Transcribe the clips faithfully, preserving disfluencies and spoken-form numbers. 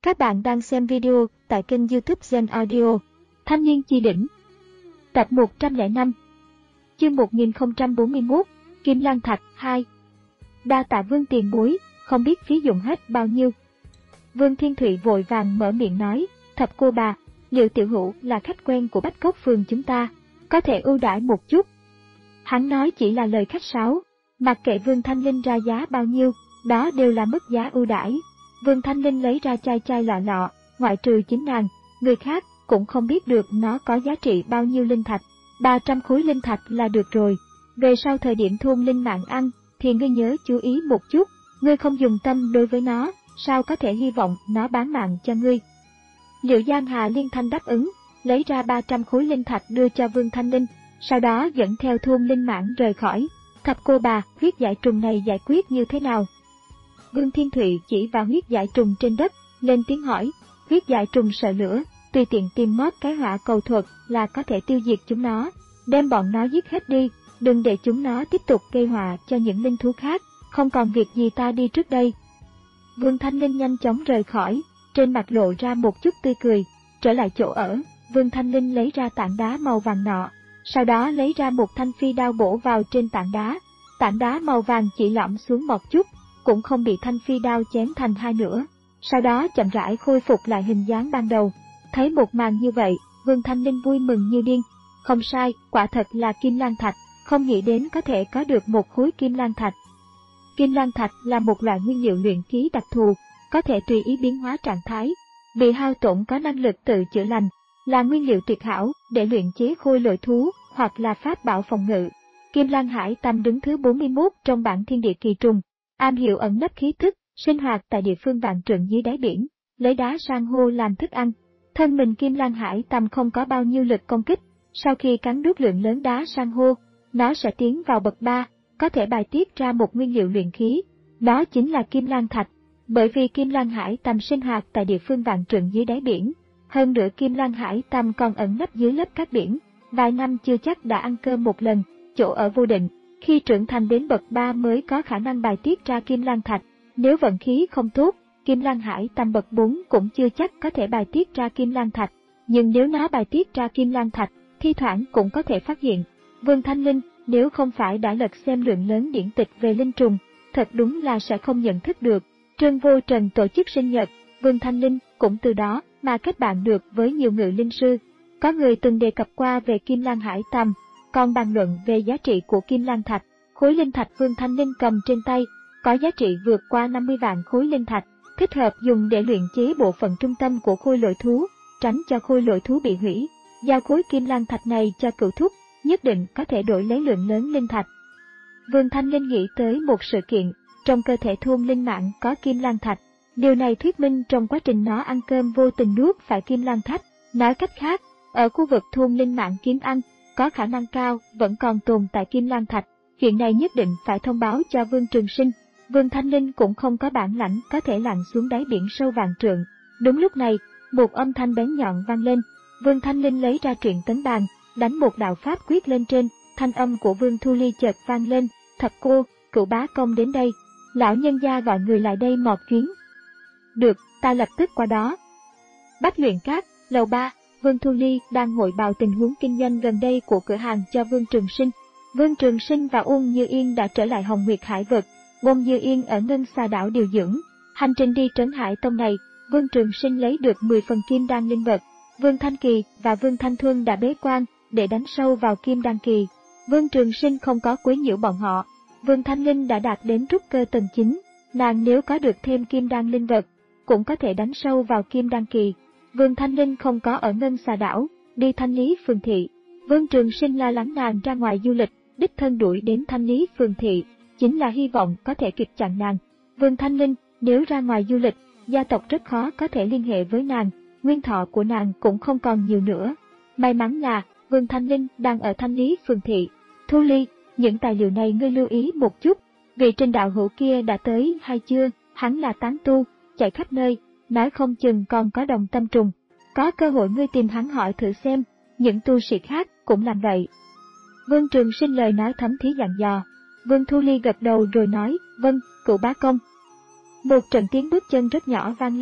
Các bạn đang xem video tại kênh YouTube Gen Audio. Thanh niên chi đỉnh. Tập một trăm lẻ năm. Chương một nghìn không trăm bốn mươi mốt. Kim Lan Thạch hai. Đa tạ Vương tiền bối, không biết phí dụng hết bao nhiêu. Vương Thiên Thụy vội vàng mở miệng nói, thập cô bà, liệu tiểu hữu là khách quen của Bách Cốc Phường chúng ta, có thể ưu đãi một chút. Hắn nói chỉ là lời khách sáo, mặc kệ Vương Thanh Linh ra giá bao nhiêu, đó đều là mức giá ưu đãi. Vương Thanh Linh lấy ra chai chai lọ lọ, ngoại trừ chính nàng, người khác cũng không biết được nó có giá trị bao nhiêu linh thạch, ba trăm khối linh thạch là được rồi. Về sau thời điểm thôn linh mạng ăn, thì ngươi nhớ chú ý một chút, ngươi không dùng tâm đối với nó, sao có thể hy vọng nó bán mạng cho ngươi. Liệu Giang Hà liên thanh đáp ứng, lấy ra ba trăm khối linh thạch đưa cho Vương Thanh Linh, sau đó dẫn theo thôn linh mãn rời khỏi. Thập cô bà, huyết giải trùng này giải quyết như thế nào? Vương Thiên Thụy chỉ vào huyết giải trùng trên đất, lên tiếng hỏi, huyết giải trùng sợ lửa, tùy tiện tìm mót cái hỏa cầu thuật là có thể tiêu diệt chúng nó, đem bọn nó giết hết đi, đừng để chúng nó tiếp tục gây họa cho những linh thú khác, không còn việc gì ta đi trước đây. Vương Thanh Linh nhanh chóng rời khỏi, trên mặt lộ ra một chút tươi cười, trở lại chỗ ở, Vương Thanh Linh lấy ra tảng đá màu vàng nọ, sau đó lấy ra một thanh phi đao bổ vào trên tảng đá, tảng đá màu vàng chỉ lõm xuống một chút, cũng không bị thanh phi đao chém thành hai nửa, sau đó chậm rãi khôi phục lại hình dáng ban đầu. Thấy một màn như vậy, Vương Thanh Linh vui mừng như điên, không sai, quả thật là Kim Lan Thạch, không nghĩ đến có thể có được một khối Kim Lan Thạch. Kim Lan Thạch là một loại nguyên liệu luyện khí đặc thù, có thể tùy ý biến hóa trạng thái, bị hao tổn có năng lực tự chữa lành, là nguyên liệu tuyệt hảo để luyện chế khôi lỗi thú hoặc là pháp bảo phòng ngự. Kim Lan Hải Tâm đứng thứ bốn mươi mốt trong bảng thiên địa kỳ trùng, am hiểu ẩn nấp khí tức, sinh hoạt tại địa phương vạn trượng dưới đáy biển, lấy đá san hô làm thức ăn. Thân mình Kim Lan Hải Tâm không có bao nhiêu lực công kích, sau khi cắn nuốt lượng lớn đá san hô, nó sẽ tiến vào bậc ba, có thể bài tiết ra một nguyên liệu luyện khí, đó chính là Kim Lan Thạch. Bởi vì Kim Lan Hải Tâm sinh hoạt tại địa phương vạn trượng dưới đáy biển, hơn nữa Kim Lan Hải Tâm còn ẩn nấp dưới lớp cát biển, vài năm chưa chắc đã ăn cơm một lần, chỗ ở vô định, khi trưởng thành đến bậc ba mới có khả năng bài tiết ra Kim Lan Thạch, nếu vận khí không tốt, Kim Lan Hải Tâm bậc bốn cũng chưa chắc có thể bài tiết ra Kim Lan Thạch, nhưng nếu nó bài tiết ra Kim Lan Thạch, thi thoảng cũng có thể phát hiện. Vương Thanh Linh, nếu không phải đã lật xem lượng lớn điển tịch về linh trùng, thật đúng là sẽ không nhận thức được. Trương Vô Trần tổ chức sinh nhật, Vương Thanh Linh cũng từ đó mà kết bạn được với nhiều ngự linh sư. Có người từng đề cập qua về Kim Lan Hải Tâm, còn bàn luận về giá trị của Kim Lan Thạch. Khối linh thạch Vương Thanh Linh cầm trên tay, có giá trị vượt qua năm mươi vạn khối linh thạch, thích hợp dùng để luyện chế bộ phận trung tâm của khôi lỗi thú, tránh cho khôi lỗi thú bị hủy. Giao khối Kim Lan Thạch này cho cựu thúc, nhất định có thể đổi lấy lượng lớn linh thạch. Vương Thanh Linh nghĩ tới một sự kiện, trong cơ thể thôn linh mạng có Kim Lan Thạch, điều này thuyết minh trong quá trình nó ăn cơm vô tình nuốt phải Kim Lan Thạch. Nói cách khác, ở khu vực thôn linh mạng kiếm ăn, có khả năng cao vẫn còn tồn tại Kim Lan Thạch, chuyện này nhất định phải thông báo cho Vương Trường Sinh. Vương Thanh Linh cũng không có bản lãnh có thể lặn xuống đáy biển sâu vạn trượng. Đúng lúc này, một âm thanh bén nhọn vang lên, Vương Thanh Linh lấy ra truyện tấn bàn, đánh một đạo pháp quyết lên trên, thanh âm của Vương Thu Ly chợt vang lên, thập cô, cửu bá công đến đây, lão nhân gia gọi người lại đây một chuyến. Được, ta lập tức qua đó. Bách Luyện Các, lầu ba, Vương Thu Ly đang hội bào tình huống kinh doanh gần đây của cửa hàng cho Vương Trường Sinh. Vương Trường Sinh và Uông Như Yên đã trở lại Hồng Nguyệt Hải vực, Uông Như Yên ở Ngân Xà đảo điều dưỡng. Hành trình đi Trấn Hải Tông này, Vương Trường Sinh lấy được mười phần kim đan linh vật. Vương Thanh Kỳ và Vương Thanh Thuân đã bế quan để đánh sâu vào kim đan kỳ. Vương Trường Sinh không có quấy nhiễu bọn họ. Vương Thanh Linh đã đạt đến trúc cơ tầng chín, nàng nếu có được thêm kim đan linh vật, cũng có thể đánh sâu vào kim đan kỳ. Vương Thanh Linh không có ở Ngân Xà đảo, đi Thanh Lý Phường thị. Vương Trường Sinh lo lắng nàng ra ngoài du lịch, đích thân đuổi đến Thanh Lý Phường thị, chính là hy vọng có thể kịp chặn nàng. Vương Thanh Linh, nếu ra ngoài du lịch, gia tộc rất khó có thể liên hệ với nàng, nguyên thọ của nàng cũng không còn nhiều nữa. May mắn là, Vương Thanh Linh đang ở Thanh Lý Phường thị. Thu Ly, những tài liệu này ngươi lưu ý một chút, vị Trình đạo hữu kia đã tới hay chưa, hắn là tán tu, chạy khắp nơi, nói không chừng còn có đồng tâm trùng. Có cơ hội ngươi tìm hắn hỏi thử xem, những tu sĩ khác cũng làm vậy. Vương Trường Sinh lời nói thấm thía dặn dò. Vương Thu Ly gật đầu rồi nói, vâng, cửu bá công. Một trận tiếng bước chân rất nhỏ vang lên,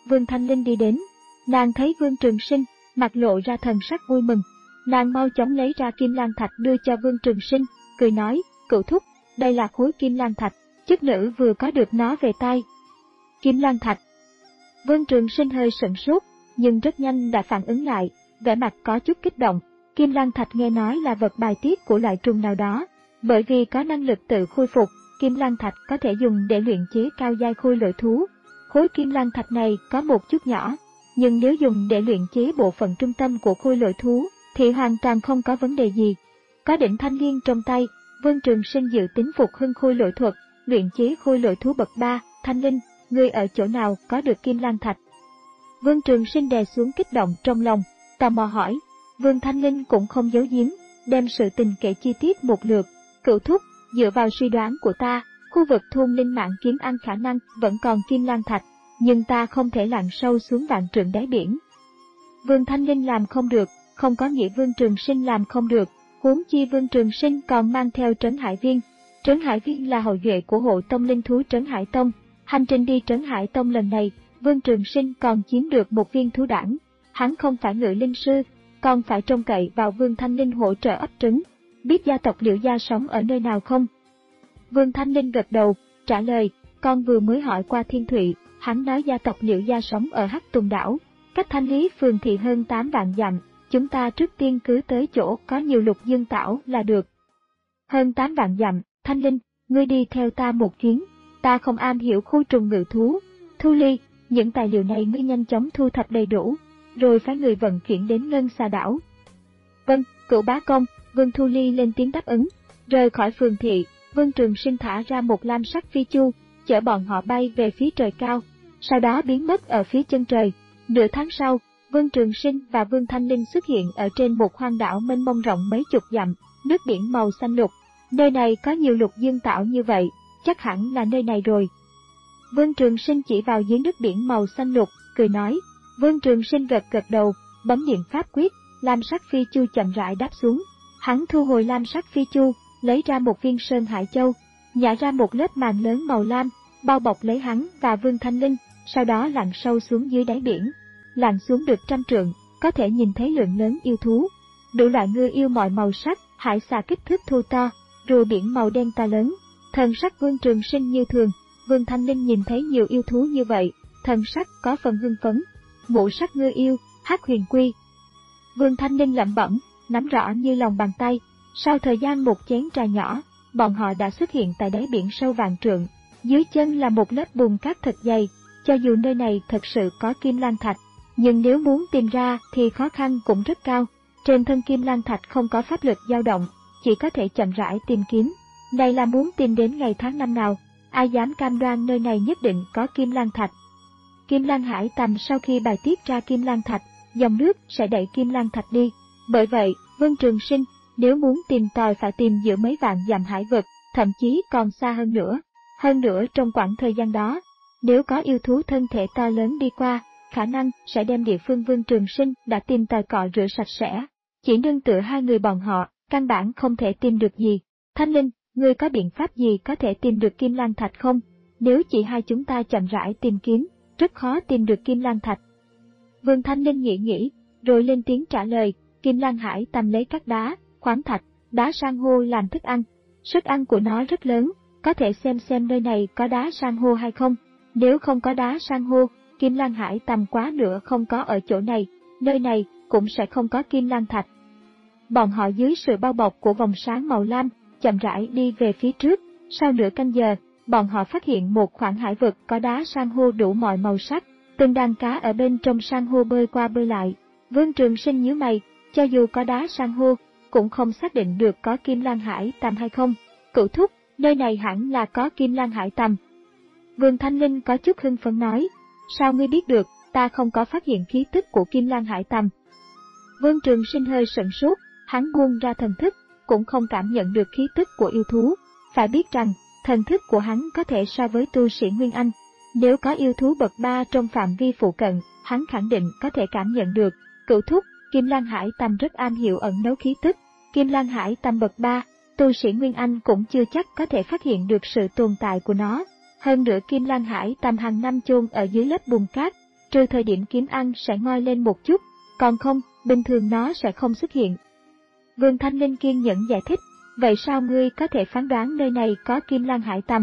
Vương Thanh Linh đi đến. Nàng thấy Vương Trường Sinh, mặt lộ ra thần sắc vui mừng. Nàng mau chóng lấy ra kim lan thạch đưa cho Vương Trường Sinh, cười nói, cửu thúc, đây là khối kim lan thạch, chức nữ vừa có được nó về tay. Kim lan thạch. Vương Trường Sinh hơi sửng sốt, nhưng rất nhanh đã phản ứng lại, vẻ mặt có chút kích động. Kim lan thạch nghe nói là vật bài tiết của loại trùng nào đó, bởi vì có năng lực tự khôi phục, kim lan thạch có thể dùng để luyện chế cao giai khôi lỗi thú. Khối kim lan thạch này có một chút nhỏ, nhưng nếu dùng để luyện chế bộ phận trung tâm của khôi lỗi thú, thì hoàn toàn không có vấn đề gì. Có đỉnh thanh liên trong tay, Vương Trường Sinh dự tính phục hưng khôi lỗi thuật, luyện chế khôi lỗi thú bậc ba. Thanh Linh, ngươi ở chỗ nào có được kim lan thạch? Vương Trường Sinh đè xuống kích động trong lòng, tò mò hỏi. Vương Thanh Linh cũng không giấu giếm, đem sự tình kể chi tiết một lượt. Cửu thúc, dựa vào suy đoán của ta, khu vực thôn linh mạng kiếm ăn khả năng vẫn còn kim lan thạch, nhưng ta không thể lặn sâu xuống vạn trượng đáy biển. Vương Thanh Linh làm không được, không có nghĩa Vương Trường Sinh làm không được, huống chi Vương Trường Sinh còn mang theo Trấn Hải Viên. Trấn Hải Viên là hậu duệ của hộ tông linh thú Trấn Hải Tông. Hành trình đi Trấn Hải Tông lần này, Vương Trường Sinh còn chiếm được một viên thú đản. Hắn không phải ngự linh sư, còn phải trông cậy vào Vương Thanh Linh hỗ trợ ấp trứng. Biết gia tộc Liễu gia sống ở nơi nào không? Vương Thanh Linh gật đầu, trả lời, con vừa mới hỏi qua Thiên Thụy, hắn nói gia tộc Liễu gia sống ở Hắc Tùng đảo, cách Thanh Lý phường thị hơn tám vạn dặm, chúng ta trước tiên cứ tới chỗ có nhiều lục dương tảo là được. Hơn tám vạn dặm, Thanh Linh, ngươi đi theo ta một chuyến, ta không am hiểu khu trùng ngự thú. Thu Ly, những tài liệu này ngươi nhanh chóng thu thập đầy đủ, rồi phái người vận chuyển đến Ngân Xà đảo. Vâng, cửu bá công. Vương Thu Ly lên tiếng đáp ứng. Rời khỏi phường thị, Vương Trường Sinh thả ra một lam sắc phi chu, chở bọn họ bay về phía trời cao, sau đó biến mất ở phía chân trời. Nửa tháng sau, Vương Trường Sinh và Vương Thanh Linh xuất hiện ở trên một hoang đảo mênh mông rộng mấy chục dặm, nước biển màu xanh lục. Nơi này có nhiều lục dương tảo như vậy, chắc hẳn là nơi này rồi. Vương Trường Sinh chỉ vào dưới nước biển màu xanh lục, cười nói. Vương Trường Sinh gật gật đầu, bấm niệm pháp quyết, lam sắc phi chu chậm rãi đáp xuống. Hắn thu hồi lam sắc phi chu, lấy ra một viên sơn hải châu, nhả ra một lớp màn lớn màu lam, bao bọc lấy hắn và Vương Thanh Linh, sau đó lặn sâu xuống dưới đáy biển. Lặn xuống được trăm trượng, có thể nhìn thấy lượng lớn yêu thú, đủ loại ngư yêu mọi màu sắc, hải xà kích thước thu to, rùa biển màu đen to lớn. Thần sắc Vương Trường Sinh như thường, Vương Thanh Linh nhìn thấy nhiều yêu thú như vậy, thần sắc có phần hưng phấn. Ngũ sắc ngư yêu, hắc huyền quy. Vương Thanh Linh lẩm bẩm, nắm rõ như lòng bàn tay. Sau thời gian một chén trà nhỏ, bọn họ đã xuất hiện tại đáy biển sâu vạn trượng. Dưới chân là một lớp bùn cát thật dày. Cho dù nơi này thật sự có kim lan thạch, nhưng nếu muốn tìm ra thì khó khăn cũng rất cao. Trên thân kim lan thạch không có pháp lực dao động, chỉ có thể chậm rãi tìm kiếm. Này là muốn tìm đến ngày tháng năm nào, ai dám cam đoan nơi này nhất định có kim lan thạch. Kim lan hải tầm sau khi bài tiết ra kim lan thạch, dòng nước sẽ đẩy kim lan thạch đi. Bởi vậy, Vương Trường Sinh, nếu muốn tìm tòi phải tìm giữa mấy vạn dặm hải vực, thậm chí còn xa hơn nữa. Hơn nữa trong quãng thời gian đó, nếu có yêu thú thân thể to lớn đi qua, khả năng sẽ đem địa phương Vương Trường Sinh đã tìm tòi cọ rửa sạch sẽ. Chỉ nương tựa hai người bọn họ, căn bản không thể tìm được gì. Thanh Linh, ngươi có biện pháp gì có thể tìm được kim lan thạch không? Nếu chỉ hai chúng ta chậm rãi tìm kiếm, rất khó tìm được kim lan thạch. Vương Thanh Linh nghĩ nghĩ, rồi lên tiếng trả lời. Kim lan hải tầm lấy các đá, khoáng thạch, đá san hô làm thức ăn. Sức ăn của nó rất lớn, có thể xem xem nơi này có đá san hô hay không. Nếu không có đá san hô, kim lan hải tầm quá nữa không có ở chỗ này, nơi này cũng sẽ không có kim lan thạch. Bọn họ dưới sự bao bọc của vòng sáng màu lam, chậm rãi đi về phía trước. Sau nửa canh giờ, bọn họ phát hiện một khoảng hải vực có đá san hô đủ mọi màu sắc, từng đàn cá ở bên trong san hô bơi qua bơi lại. Vương Trường Sinh nhíu mày, cho dù có đá san hô, cũng không xác định được có kim lan hải tầm hay không. Cửu thúc, nơi này hẳn là có kim lan hải tầm. Vương Thanh Linh có chút hưng phấn nói, sao ngươi biết được, ta không có phát hiện khí tức của kim lan hải tầm. Vương Trường Sinh hơi sửng sốt, hắn buông ra thần thức, cũng không cảm nhận được khí tức của yêu thú. Phải biết rằng, thần thức của hắn có thể so với tu sĩ Nguyên Anh. Nếu có yêu thú bậc ba trong phạm vi phụ cận, hắn khẳng định có thể cảm nhận được. Cửu thúc, kim lan hải tầm rất am hiểu ẩn nấu khí tức. Kim lan hải tầm bậc ba, tu sĩ Nguyên Anh cũng chưa chắc có thể phát hiện được sự tồn tại của nó. Hơn nữa kim lan hải tầm hàng năm chôn ở dưới lớp bùn cát, trừ thời điểm kiếm ăn sẽ ngoi lên một chút, còn không, bình thường nó sẽ không xuất hiện. Vương Thanh Linh kiên nhẫn giải thích, vậy sao ngươi có thể phán đoán nơi này có kim lan hải tằm?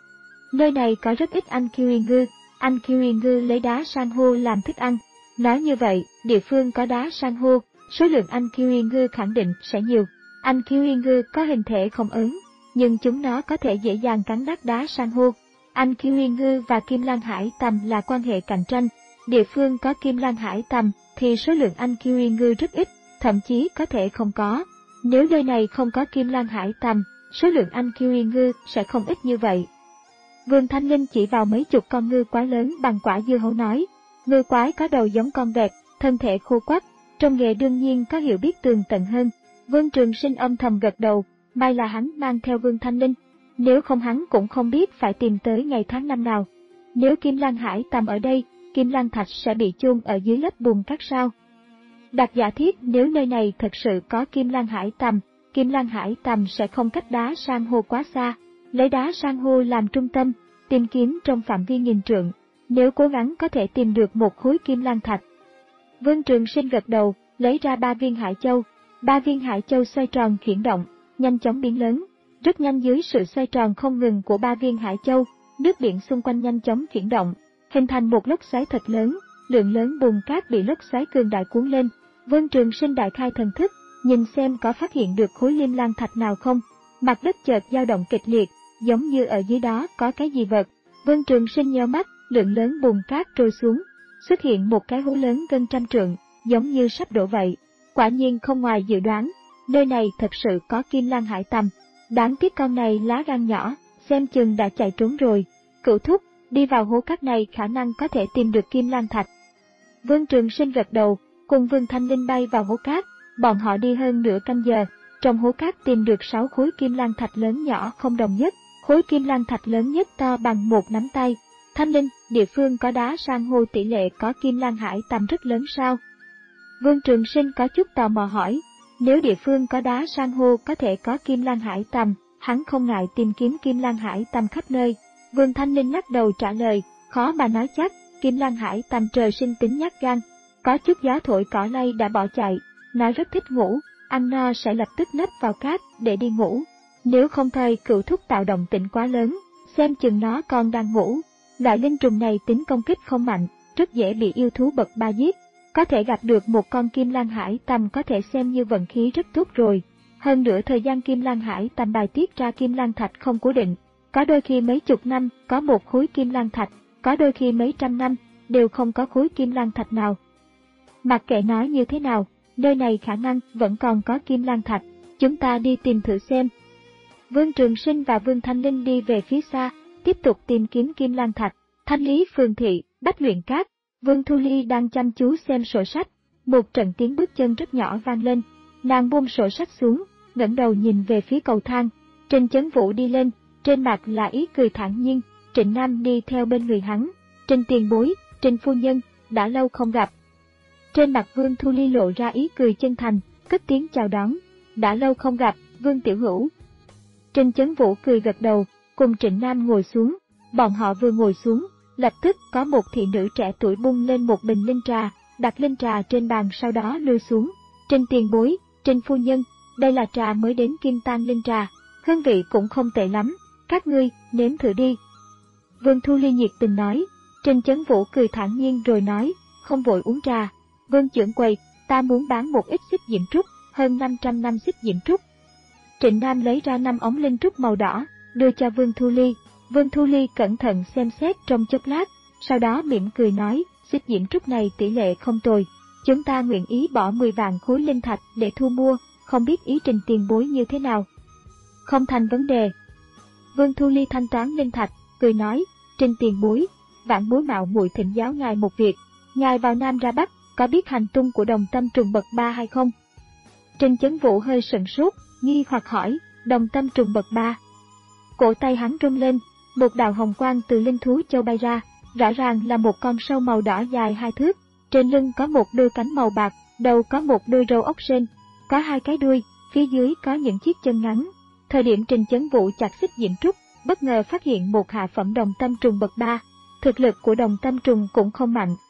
Nơi này có rất ít anh kiwi ngư, anh kiwi ngư lấy đá san hô làm thức ăn. Nói như vậy, địa phương có đá san hô, số lượng anh kiwi ngư khẳng định sẽ nhiều. Anh kiwi ngư có hình thể không ớn, nhưng chúng nó có thể dễ dàng cắn nát đá san hô. Anh kiwi ngư và kim lan hải tằm là quan hệ cạnh tranh. Địa phương có kim lan hải tằm thì số lượng anh kiwi ngư rất ít, thậm chí có thể không có. Nếu nơi này không có kim lan hải tằm, số lượng anh kiwi ngư sẽ không ít như vậy. Vương Thanh Linh chỉ vào mấy chục con ngư quái lớn bằng quả dưa hấu nói, ngư quái có đầu giống con vẹt, thân thể khô quắt, trong nghề đương nhiên có hiểu biết tường tận hơn. Vương Trường Sinh âm thầm gật đầu, may là hắn mang theo Vương Thanh Linh, nếu không hắn cũng không biết phải tìm tới ngày tháng năm nào. Nếu kim lan hải tằm ở đây, kim lan thạch sẽ bị chôn ở dưới lớp bùn cát sao? Đặt giả thiết nếu nơi này thật sự có kim lan hải tằm, kim lan hải tằm sẽ không cách đá san hô quá xa, lấy đá san hô làm trung tâm, tìm kiếm trong phạm vi nghìn trượng, nếu cố gắng có thể tìm được một khối kim lan thạch. Vương Trường Sinh gật đầu, lấy ra ba viên hải châu, ba viên hải châu xoay tròn chuyển động, nhanh chóng biến lớn, rất nhanh dưới sự xoay tròn không ngừng của ba viên hải châu, nước biển xung quanh nhanh chóng chuyển động, hình thành một lốc xoáy thật lớn, lượng lớn bùn cát bị lốc xoáy cường đại cuốn lên. Vương Trường Sinh đại khai thần thức, nhìn xem có phát hiện được khối kim lan thạch nào không. Mặt đất chợt dao động kịch liệt, giống như ở dưới đó có cái gì vật. Vương Trường Sinh nheo mắt, lượng lớn bùn cát trôi xuống, xuất hiện một cái hố lớn gần trăm trượng, giống như sắp đổ vậy. Quả nhiên không ngoài dự đoán, nơi này thật sự có kim lan hải tằm. Đáng tiếc con này lá gan nhỏ, xem chừng đã chạy trốn rồi. Cửu thúc, đi vào hố cát này khả năng có thể tìm được kim lan thạch. Vương Trường Sinh gật đầu, cùng Vương Thanh Linh bay vào hố cát, bọn họ đi hơn nửa canh giờ, trong hố cát tìm được sáu khối kim lan thạch lớn nhỏ không đồng nhất, khối kim lan thạch lớn nhất to bằng một nắm tay. Thanh Linh, địa phương có đá san hô tỷ lệ có kim lan hải tằm rất lớn sao? Vương Trường Sinh có chút tò mò hỏi, nếu địa phương có đá san hô có thể có kim lan hải tằm, hắn không ngại tìm kiếm kim lan hải tằm khắp nơi. Vương Thanh Linh lắc đầu trả lời, khó mà nói chắc, kim lan hải tằm trời sinh tính nhát gan, có chút gió thổi cỏ lay đã bỏ chạy, nó rất thích ngủ, ăn no sẽ lập tức nấp vào cát để đi ngủ. Nếu không thời Cửu thúc tạo động tĩnh quá lớn, xem chừng nó còn đang ngủ. Loại linh trùng này tính công kích không mạnh, rất dễ bị yêu thú bậc ba giết. Có thể gặp được một con kim lan hải tằm có thể xem như vận khí rất tốt rồi. Hơn nữa thời gian kim lan hải tằm bài tiết ra kim lan thạch không cố định, có đôi khi mấy chục năm có một khối kim lan thạch, có đôi khi mấy trăm năm đều không có khối kim lan thạch nào. Mặc kệ nói như thế nào, nơi này khả năng vẫn còn có kim lan thạch, chúng ta đi tìm thử xem. Vương Trường Sinh và Vương Thanh Linh đi về phía xa, tiếp tục tìm kiếm kim lan thạch. Thanh Lý phường thị, Bách Luyện Cát, Vương Thu Ly đang chăm chú xem sổ sách, một trận tiếng bước chân rất nhỏ vang lên, nàng buông sổ sách xuống, ngẩng đầu nhìn về phía cầu thang. Trình Chấn Vũ đi lên, trên mặt là ý cười thản nhiên. Trịnh Nam đi theo bên người hắn. Trình tiền bối, Trình phu nhân, đã lâu không gặp. Trên mặt Vương Thu Ly lộ ra ý cười chân thành, cất tiếng chào đón. Đã lâu không gặp, Vương tiểu hữu. Trình Chấn Vũ cười gật đầu, cùng Trịnh Nam ngồi xuống. Bọn họ vừa ngồi xuống, lập tức có một thị nữ trẻ tuổi bung lên một bình linh trà, đặt linh trà trên bàn sau đó đưa xuống. Trình tiền bối, Trình phu nhân, đây là trà mới đến Kim Tang linh trà, hương vị cũng không tệ lắm, các ngươi nếm thử đi. Vương Thu Ly nhiệt tình nói. Trình Chấn Vũ cười thản nhiên rồi nói, không vội uống trà. Vương trưởng quầy, ta muốn bán một ít xích diễm trúc, hơn năm trăm năm xích diễm trúc. Trịnh Nam lấy ra năm ống linh trúc màu đỏ, đưa cho Vương Thu Ly. Vương Thu Ly cẩn thận xem xét trong chốc lát, sau đó mỉm cười nói, xích diễm trúc này tỷ lệ không tồi, chúng ta nguyện ý bỏ mười vạn khối linh thạch để thu mua, không biết ý Trình tiền bối như thế nào. Không thành vấn đề. Vương Thu Ly thanh toán linh thạch, cười nói, Trình tiền bối, vạn bối mạo muội thỉnh giáo ngài một việc, ngài vào Nam ra Bắc, có biết hành tung của đồng tâm trùng bậc ba hay không? Trình Chấn Vũ hơi sửng sốt, nghi hoặc hỏi, đồng tâm trùng bậc ba. Cổ tay hắn rung lên, một đạo hồng quang từ linh thú châu bay ra, rõ ràng là một con sâu màu đỏ dài hai thước, trên lưng có một đôi cánh màu bạc, đầu có một đôi râu ốc sên, có hai cái đuôi, phía dưới có những chiếc chân ngắn. Thời điểm Trình Chấn Vũ chặt xích diễm trúc, bất ngờ phát hiện một hạ phẩm đồng tâm trùng bậc ba. Thực lực của đồng tâm trùng cũng không mạnh,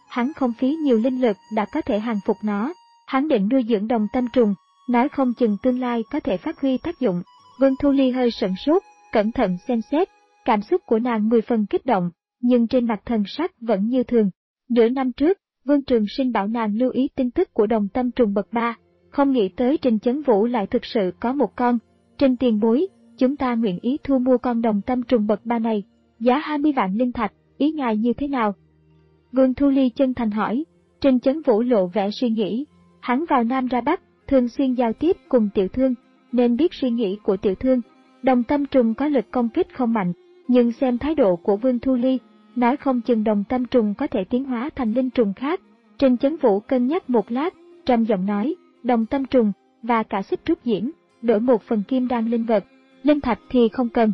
hắn không phí nhiều linh lực đã có thể hàng phục nó. Hắn định nuôi dưỡng đồng tâm trùng, nói không chừng tương lai có thể phát huy tác dụng. Vương Thu Ly hơi sửng sốt, cẩn thận xem xét, cảm xúc của nàng mười phần kích động, nhưng trên mặt thần sắc vẫn như thường. Nửa năm trước, Vương Trường Sinh bảo nàng lưu ý tin tức của đồng tâm trùng bậc ba, không nghĩ tới Trình Chấn Vũ lại thực sự có một con. Trình tiền bối, chúng ta nguyện ý thu mua con đồng tâm trùng bậc ba này, giá hai mươi vạn linh thạch, ý ngài như thế nào? Vương Thu Ly chân thành hỏi. Trình Chấn Vũ lộ vẻ suy nghĩ, hắn vào Nam ra Bắc, thường xuyên giao tiếp cùng tiểu thương, nên biết suy nghĩ của tiểu thương. Đồng tâm trùng có lực công kích không mạnh, nhưng xem thái độ của Vương Thu Ly, nói không chừng đồng tâm trùng có thể tiến hóa thành linh trùng khác. Trình Chấn Vũ cân nhắc một lát, trầm giọng nói, đồng tâm trùng và cả xích trúc diễm, đổi một phần kim đan linh vật, linh thạch thì không cần.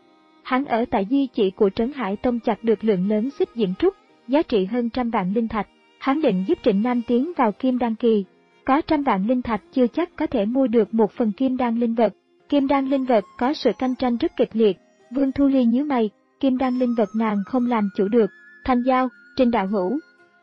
Hắn ở tại di chỉ của Trấn Hải Tông chặt được lượng lớn xích diễm trúc, giá trị hơn trăm vạn linh thạch. Hắn định giúp Trịnh Nam tiến vào kim đan kỳ, có trăm vạn linh thạch chưa chắc có thể mua được một phần kim đan linh vật. Kim đan linh vật có sự cạnh tranh rất kịch liệt. Vương Thu Ly nhíu mày, kim đan linh vật nàng không làm chủ được. Thành giao, Trình đạo hữu.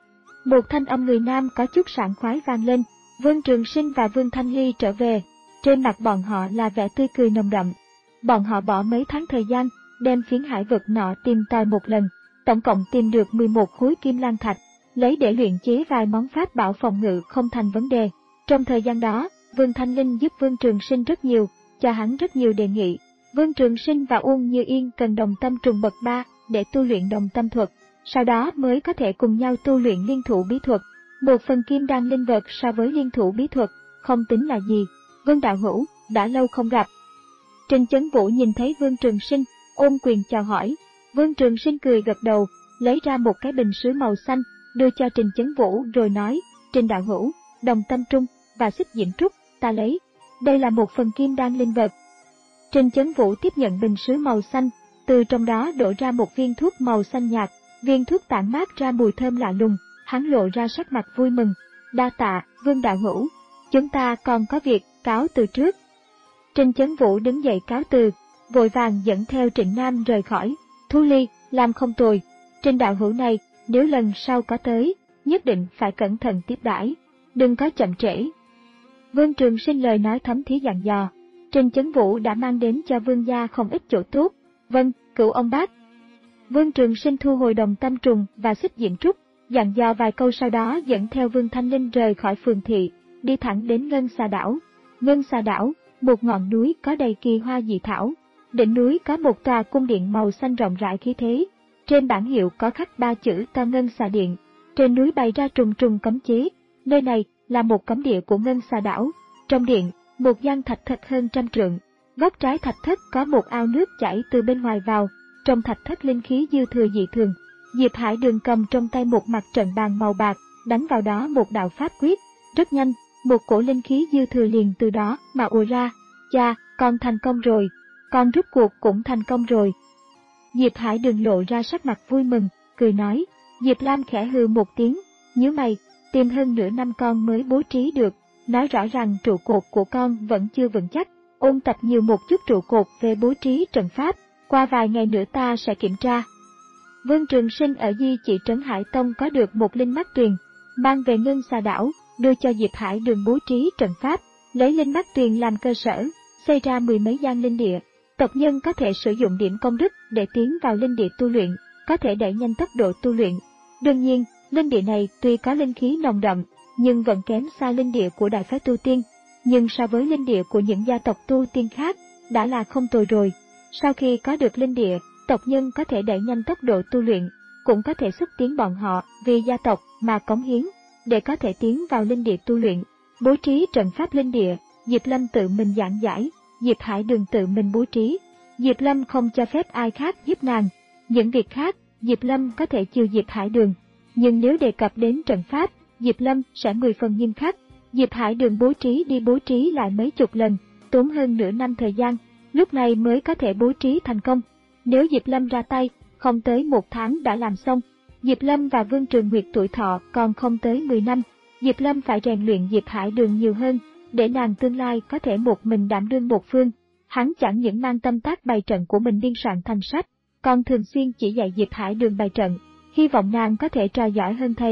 Một thanh âm người nam có chút sảng khoái vang lên. Vương Trường Sinh và Vương Thanh Ly trở về, trên mặt bọn họ là vẻ tươi cười nồng đậm. Bọn họ bỏ mấy tháng thời gian, đem phiến hải vực nọ tìm tòi một lần, tổng cộng tìm được mười một khối kim lan thạch, lấy để luyện chế vài món pháp bảo phòng ngự không thành vấn đề. Trong thời gian đó, Vương Thanh Linh giúp Vương Trường Sinh rất nhiều, cho hắn rất nhiều đề nghị. Vương Trường Sinh và Uông Như Yên cần đồng tâm trùng bậc ba để tu luyện đồng tâm thuật, sau đó mới có thể cùng nhau tu luyện liên thủ bí thuật. Một phần kim đan linh vật so với liên thủ bí thuật, không tính là gì. Vương đạo hữu, đã lâu không gặp. Trình Chấn Vũ nhìn thấy Vương Trường Sinh, ôm quyền chào hỏi. Vương Trường Sinh cười gật đầu, lấy ra một cái bình sứ màu xanh, đưa cho Trình Chấn Vũ rồi nói, Trình đạo hữu, đồng tâm trung và xích diễm trúc, ta lấy. Đây là một phần kim đan linh vật. Trình Chấn Vũ tiếp nhận bình sứ màu xanh, từ trong đó đổ ra một viên thuốc màu xanh nhạt, viên thuốc tản mát ra mùi thơm lạ lùng, hắn lộ ra sắc mặt vui mừng. Đa tạ, Vương đạo hữu, chúng ta còn có việc, cáo từ trước. Trình Chấn Vũ đứng dậy cáo từ, vội vàng dẫn theo Trịnh Nam rời khỏi. Thu Ly, làm không tồi. Trình đạo hữu này, nếu lần sau có tới, nhất định phải cẩn thận tiếp đãi, đừng có chậm trễ. Vương Trường Sinh lời nói thấm thía dặn dò. Trình Chấn Vũ đã mang đến cho Vương gia không ít chỗ tốt. Vâng, cửu ông bác. Vương Trường Sinh thu hồi đồng tâm trùng và xích diễm trúc, dặn dò vài câu sau đó dẫn theo Vương Thanh Linh rời khỏi phường thị, đi thẳng đến Ngân Xà Đảo. Ngân Xà Đảo, một ngọn núi có đầy kỳ hoa dị thảo. Đỉnh núi có một tòa cung điện màu xanh rộng rãi khí thế. Trên bảng hiệu có khắc ba chữ to Ngân Xà Điện. Trên núi bày ra trùng trùng cấm chế. Nơi này là một cấm địa của Ngân Xà Đảo. Trong điện, một gian thạch thất hơn trăm trượng. Góc trái thạch thất có một ao nước chảy từ bên ngoài vào. Trong thạch thất linh khí dư thừa dị thường. Diệp Hải Đường cầm trong tay một mặt trận bàn màu bạc, đánh vào đó một đạo pháp quyết. Rất nhanh, một cổ linh khí dư thừa liền từ đó mà ùa ra. Cha, con thành công rồi. Con rút cuộc cũng thành công rồi. Diệp Hải Đường lộ ra sắc mặt vui mừng, cười nói. Diệp Lam khẽ hừ một tiếng, nhíu mày, tìm hơn nửa năm con mới bố trí được, nói rõ rằng trụ cột của con vẫn chưa vững chắc, ôn tập nhiều một chút trụ cột về bố trí trận pháp, qua vài ngày nữa ta sẽ kiểm tra. Vương Trường Sinh ở di chỉ Trấn Hải Tông có được một linh mắt tuyền, mang về Ngân Xà Đảo, đưa cho Diệp Hải Đường bố trí trận pháp, lấy linh mắt tuyền làm cơ sở, xây ra mười mấy gian linh địa. Tộc nhân có thể sử dụng điểm công đức để tiến vào linh địa tu luyện, có thể đẩy nhanh tốc độ tu luyện. Đương nhiên, linh địa này tuy có linh khí nồng đậm, nhưng vẫn kém xa linh địa của đại phái tu tiên, nhưng so với linh địa của những gia tộc tu tiên khác, đã là không tồi rồi. Sau khi có được linh địa, tộc nhân có thể đẩy nhanh tốc độ tu luyện, cũng có thể xúc tiến bọn họ vì gia tộc mà cống hiến, để có thể tiến vào linh địa tu luyện. Bố trí trận pháp linh địa, Diệp Lâm tự mình giảng giải, Diệp Hải Đường tự mình bố trí. Diệp Lâm không cho phép ai khác giúp nàng. Những việc khác, Diệp Lâm có thể chiều Diệp Hải Đường, nhưng nếu đề cập đến trận pháp, Diệp Lâm sẽ mười phần nghiêm khắc. Diệp Hải Đường bố trí đi bố trí lại mấy chục lần, tốn hơn nửa năm thời gian, lúc này mới có thể bố trí thành công. Nếu Diệp Lâm ra tay, không tới một tháng đã làm xong. Diệp Lâm và Vương Trường Nguyệt tuổi thọ còn không tới mười năm, Diệp Lâm phải rèn luyện Diệp Hải Đường nhiều hơn, để nàng tương lai có thể một mình đảm đương một phương. Hắn chẳng những mang tâm tác bày trận của mình biên soạn thành sách, còn thường xuyên chỉ dạy Diệp Hải Đường bày trận, hy vọng nàng có thể trò giỏi hơn thầy.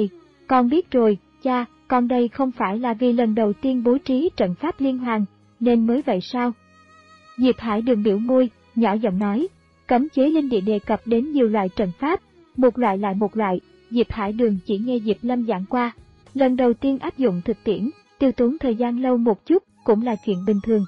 Con biết rồi, cha, con đây không phải là vì lần đầu tiên bố trí trận pháp liên hoàn, nên mới vậy sao? Diệp Hải Đường biểu môi, nhỏ giọng nói, cấm chế linh địa đề cập đến nhiều loại trận pháp, một loại lại một loại, Diệp Hải Đường chỉ nghe Diệp Lâm giảng qua. Lần đầu tiên áp dụng thực tiễn, tiêu tốn thời gian lâu một chút, cũng là chuyện bình thường.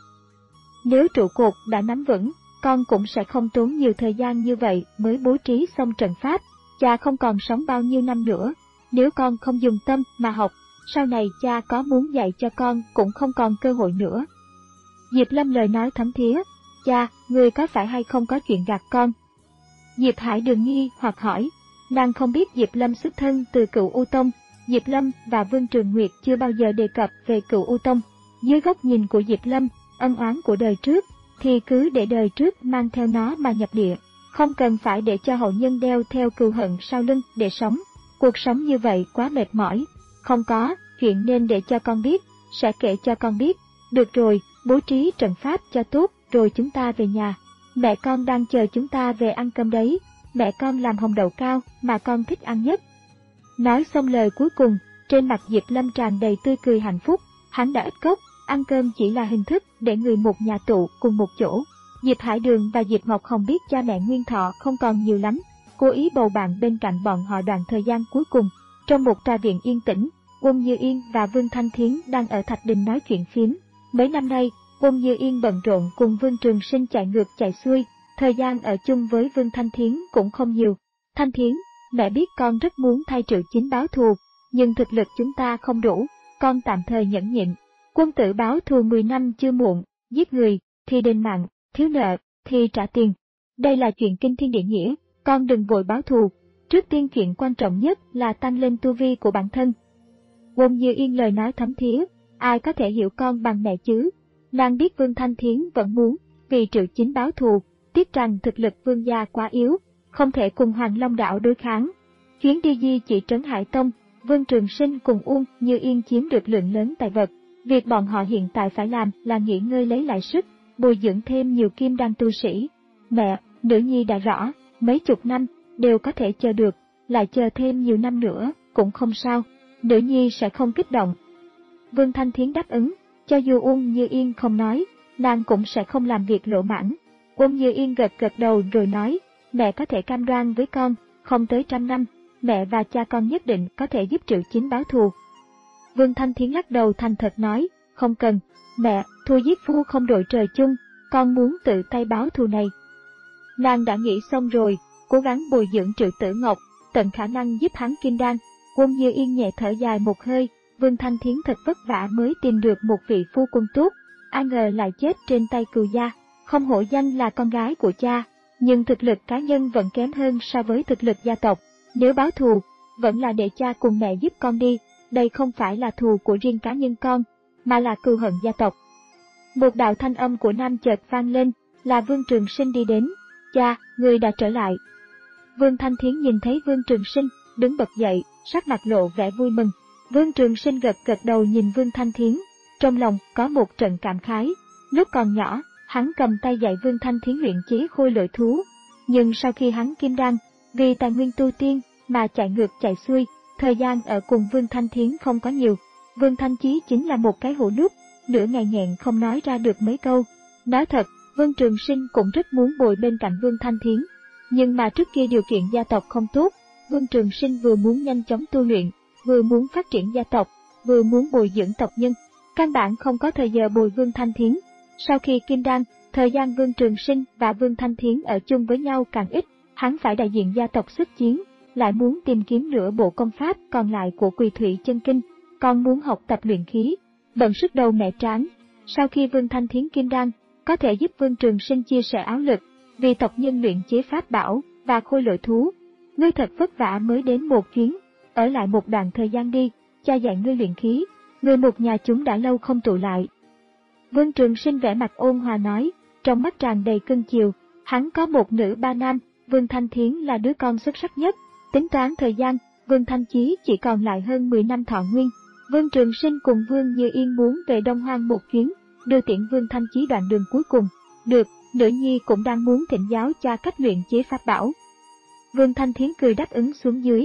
Nếu trụ cột đã nắm vững, con cũng sẽ không tốn nhiều thời gian như vậy mới bố trí xong trận pháp. Cha không còn sống bao nhiêu năm nữa, nếu con không dùng tâm mà học, sau này cha có muốn dạy cho con cũng không còn cơ hội nữa. Diệp Lâm lời nói thấm thía, cha, người có phải hay không có chuyện gạt con? Diệp Hải Đường nghi hoặc hỏi, nàng không biết Diệp Lâm xuất thân từ Cửu U Tông, Diệp Lâm và Vương Trường Nguyệt chưa bao giờ đề cập về Cửu U Tông. Dưới góc nhìn của Diệp Lâm, ân oán của đời trước, thì cứ để đời trước mang theo nó mà nhập địa, không cần phải để cho hậu nhân đeo theo cừu hận sau lưng để sống. Cuộc sống như vậy quá mệt mỏi. Không có, chuyện nên để cho con biết, sẽ kể cho con biết. Được rồi, bố trí trận pháp cho tốt, rồi chúng ta về nhà. Mẹ con đang chờ chúng ta về ăn cơm đấy, mẹ con làm hồng đậu cao mà con thích ăn nhất. Nói xong lời cuối cùng, trên mặt Diệp Lâm tràn đầy tươi cười hạnh phúc, hắn đã ít cốc, ăn cơm chỉ là hình thức để người một nhà tụ cùng một chỗ. Diệp Hải Đường và Diệp Ngọc Hồng biết cha mẹ Nguyên Thọ không còn nhiều lắm, cố ý bầu bạn bên cạnh bọn họ đoạn thời gian cuối cùng. Trong một trà viện yên tĩnh, Uông Như Yên và Vương Thanh Thiến đang ở Thạch Đình nói chuyện phím. Mấy năm nay, Uông Như Yên bận rộn cùng Vương Trường Sinh chạy ngược chạy xuôi, thời gian ở chung với Vương Thanh Thiến cũng không nhiều. Thanh Thiến, mẹ biết con rất muốn thay Triệu Chính báo thù, nhưng thực lực chúng ta không đủ, con tạm thời nhẫn nhịn. Quân tử báo thù mười năm chưa muộn, giết người thì đền mạng, thiếu nợ thì trả tiền. Đây là chuyện kinh thiên địa nghĩa, con đừng vội báo thù. Trước tiên chuyện quan trọng nhất là tăng lên tu vi của bản thân. Uông Như Yên lời nói thấm thía, ai có thể hiểu con bằng mẹ chứ? Nàng biết Vương Thanh Thiến vẫn muốn vì Triệu Chính báo thù, tiếc rằng thực lực Vương gia quá yếu, không thể cùng Hoàng Long Đảo đối kháng. Chuyến đi di chỉ trấn Hải Tông, Vương Trường Sinh cùng Uông Như Yên chiếm được lượng lớn tài vật. Việc bọn họ hiện tại phải làm là nghỉ ngơi lấy lại sức, bồi dưỡng thêm nhiều kim đan tu sĩ. Mẹ, nữ nhi đã rõ, mấy chục năm đều có thể chờ được, lại chờ thêm nhiều năm nữa cũng không sao, nữ nhi sẽ không kích động. Vương Thanh Thiến đáp ứng, cho dù Uông Như Yên không nói, nàng cũng sẽ không làm việc lỗ mãng. Uông Như Yên gật gật đầu rồi nói, mẹ có thể cam đoan với con, không tới trăm năm, mẹ và cha con nhất định có thể giúp Triệu Chính báo thù. Vương Thanh Thiến lắc đầu thành thật nói, không cần, mẹ, thua giết phu không đội trời chung, con muốn tự tay báo thù này. Nàng đã nghĩ xong rồi, cố gắng bồi dưỡng Triệu Tử Ngọc, tận khả năng giúp hắn kim đan. Uông Như Yên nhẹ thở dài một hơi, Vương Thanh Thiến thật vất vả mới tìm được một vị phu quân tốt, ai ngờ lại chết trên tay cừu gia, không hổ danh là con gái của cha, nhưng thực lực cá nhân vẫn kém hơn so với thực lực gia tộc. Nếu báo thù, vẫn là để cha cùng mẹ giúp con đi, đây không phải là thù của riêng cá nhân con, mà là cừu hận gia tộc. Một đạo thanh âm của nam chợt vang lên, là Vương Trường Sinh đi đến. Cha, người đã trở lại. Vương Thanh Thiến nhìn thấy Vương Trường Sinh, đứng bật dậy, sắc mặt lộ vẻ vui mừng. Vương Trường Sinh gật gật đầu nhìn Vương Thanh Thiến, trong lòng có một trận cảm khái. Lúc còn nhỏ, hắn cầm tay dạy Vương Thanh Thiến luyện chế khôi lỗi thú, nhưng sau khi hắn kim đan, vì tài nguyên tu tiên mà chạy ngược chạy xuôi, thời gian ở cùng Vương Thanh Thiến không có nhiều. Vương Thanh Chí chính là một cái hũ nút, nửa ngày nghẹn không nói ra được mấy câu. Nói thật, Vương Trường Sinh cũng rất muốn bồi bên cạnh Vương Thanh Thiến, nhưng mà trước kia điều kiện gia tộc không tốt, Vương Trường Sinh vừa muốn nhanh chóng tu luyện, vừa muốn phát triển gia tộc, vừa muốn bồi dưỡng tộc nhân, căn bản không có thời giờ bồi Vương Thanh Thiến. Sau khi kim đan, thời gian Vương Trường Sinh và Vương Thanh Thiến ở chung với nhau càng ít, hắn phải đại diện gia tộc xuất chiến, lại muốn tìm kiếm nửa bộ công pháp còn lại của Quỳ Thủy Chân Kinh, còn muốn học tập luyện khí, bận sức đầu mẹ tráng. Sau khi Vương Thanh Thiến kim đan, có thể giúp Vương Trường Sinh chia sẻ áo lực, vì tộc nhân luyện chế pháp bảo và khôi lỗi thú. Ngươi thật vất vả mới đến một chuyến, ở lại một đoạn thời gian đi, cha dạy ngươi luyện khí, người một nhà chúng đã lâu không tụ lại. Vương Trường Sinh vẻ mặt ôn hòa nói, trong mắt tràn đầy cưng chiều, hắn có một nữ ba nam, Vương Thanh Thiến là đứa con xuất sắc nhất. Tính toán thời gian, Vương Thanh Chí chỉ còn lại hơn mười năm thọ nguyên. Vương Trường Sinh cùng Vương Như Yên muốn về Đông Hoang một chuyến, đưa tiễn Vương Thanh Chí đoạn đường cuối cùng. Được, nữ nhi cũng đang muốn thỉnh giáo cha cách luyện chế pháp bảo. Vương Thanh Thiến cười đáp ứng xuống dưới,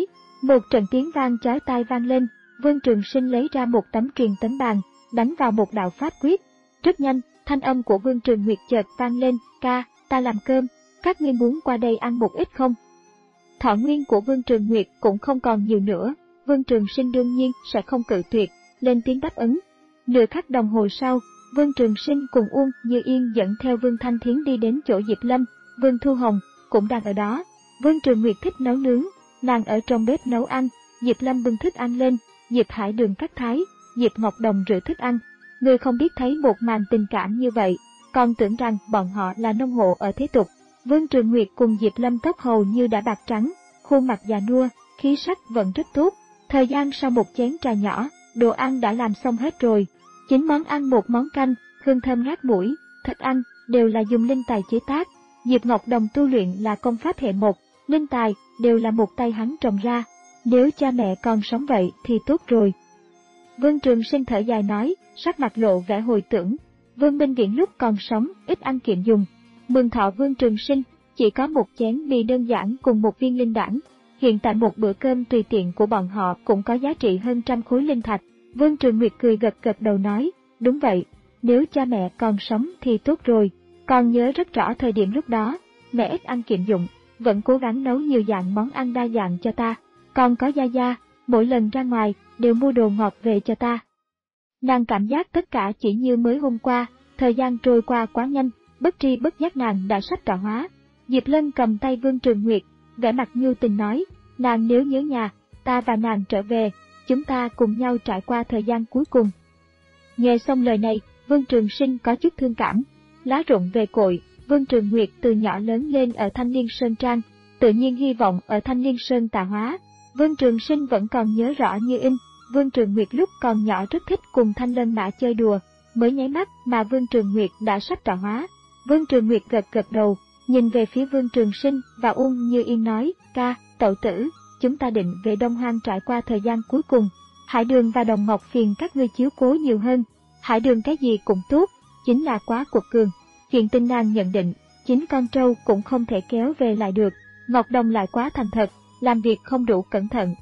Một trận tiếng vang chói tai vang lên, Vương Trường Sinh lấy ra một tấm truyền tấn bàn, đánh vào một đạo pháp quyết. Rất nhanh, thanh âm của Vương Trường Nguyệt chợt vang lên, ca, ta làm cơm, các ngươi muốn qua đây ăn một ít không? Thọ nguyên của Vương Trường Nguyệt cũng không còn nhiều nữa, Vương Trường Sinh đương nhiên sẽ không cự tuyệt, lên tiếng đáp ứng. Nửa khắc đồng hồ sau, Vương Trường Sinh cùng Uông Như Yên dẫn theo Vương Thanh Thiến đi đến chỗ Diệp Lâm, Vương Thu Hồng cũng đang ở đó. Vương Trường Nguyệt thích nấu nướng, nàng ở trong bếp nấu ăn, Diệp Lâm bưng thức ăn lên, Diệp Hải Đường cắt thái, Diệp Ngọc Đồng rửa thức ăn. Người không biết thấy một màn tình cảm như vậy, còn tưởng rằng bọn họ là nông hộ ở thế tục. Vương Trường Nguyệt cùng Diệp Lâm tóc hầu như đã bạc trắng, khuôn mặt già nua, khí sắc vẫn rất tốt. Thời gian sau một chén trà nhỏ, đồ ăn đã làm xong hết rồi. Chín món ăn một món canh, hương thơm ngát mũi, thức ăn đều là dùng linh tài chế tác. Diệp Ngọc Đồng tu luyện là công pháp hệ một, linh tài đều là một tay hắn trồng ra. Nếu cha mẹ còn sống vậy thì tốt rồi. Vương Trường Sinh thở dài nói, sắc mặt lộ vẻ hồi tưởng. Vương Minh Viễn lúc còn sống ít ăn kiệm dùng. Mừng thọ Vương Trường Sinh chỉ có một chén mì đơn giản cùng một viên linh đản. Hiện tại một bữa cơm tùy tiện của bọn họ cũng có giá trị hơn trăm khối linh thạch. Vương Trường Nguyệt cười gật gật đầu nói, đúng vậy, nếu cha mẹ còn sống thì tốt rồi. Con nhớ rất rõ thời điểm lúc đó, mẹ ít ăn kiệm dụng, vẫn cố gắng nấu nhiều dạng món ăn đa dạng cho ta. Còn có Gia Gia, mỗi lần ra ngoài, đều mua đồ ngọt về cho ta. Nàng cảm giác tất cả chỉ như mới hôm qua, thời gian trôi qua quá nhanh, bất tri bất giác nàng đã sắp trọ hóa. Diệp Lân cầm tay Vương Trường Nguyệt, vẻ mặt nhu tình nói, nàng nếu nhớ nhà, ta và nàng trở về, chúng ta cùng nhau trải qua thời gian cuối cùng. Nghe xong lời này, Vương Trường Sinh có chút thương cảm. Lá rụng về cội, Vương Trường Nguyệt từ nhỏ lớn lên ở Thanh Liên Sơn Trang, tự nhiên hy vọng ở Thanh Liên Sơn tà hóa. Vương Trường Sinh vẫn còn nhớ rõ như in, Vương Trường Nguyệt lúc còn nhỏ rất thích cùng Thanh Lân Mã chơi đùa, mới nháy mắt mà Vương Trường Nguyệt đã sắp trọ hóa. Vương Trường Nguyệt gật gật đầu, nhìn về phía Vương Trường Sinh và Uông Như Yên nói, ca, tẩu tử, chúng ta định về Đông Hoang trải qua thời gian cuối cùng. Hải Đường và Đồng Ngọc phiền các ngươi chiếu cố nhiều hơn. Hải Đường cái gì cũng tốt, chính là quá cuột cường. Chuyện tinh nàng nhận định, chính con trâu cũng không thể kéo về lại được. Ngọc Đồng lại quá thành thật, làm việc không đủ cẩn thận.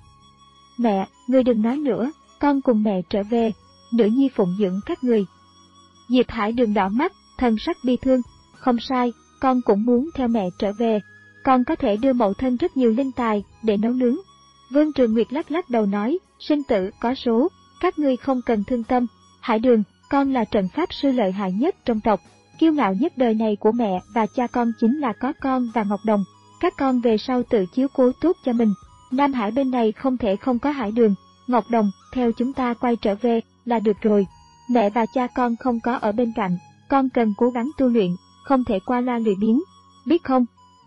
Mẹ, ngươi đừng nói nữa, con cùng mẹ trở về, nữ nhi phụng dưỡng các người. Diệp Hải Đường đỏ mắt, thần sắc bi thương, không sai, con cũng muốn theo mẹ trở về, con có thể đưa mẫu thân rất nhiều linh tài để nấu nướng. Vương Trường Nguyệt lắc lắc đầu nói, sinh tử có số, các ngươi không cần thương tâm. Hải Đường, con là trận pháp sư lợi hại nhất trong tộc, kiêu ngạo nhất đời này của mẹ và cha con chính là có con và Ngọc Đồng. Các con về sau tự chiếu cố tốt cho mình. Nam Hải bên này không thể không có Hải Đường, Ngọc Đồng, theo chúng ta quay trở về là được rồi. Mẹ và cha con không có ở bên cạnh, con cần cố gắng tu luyện, không thể qua loa lười biếng, biết không?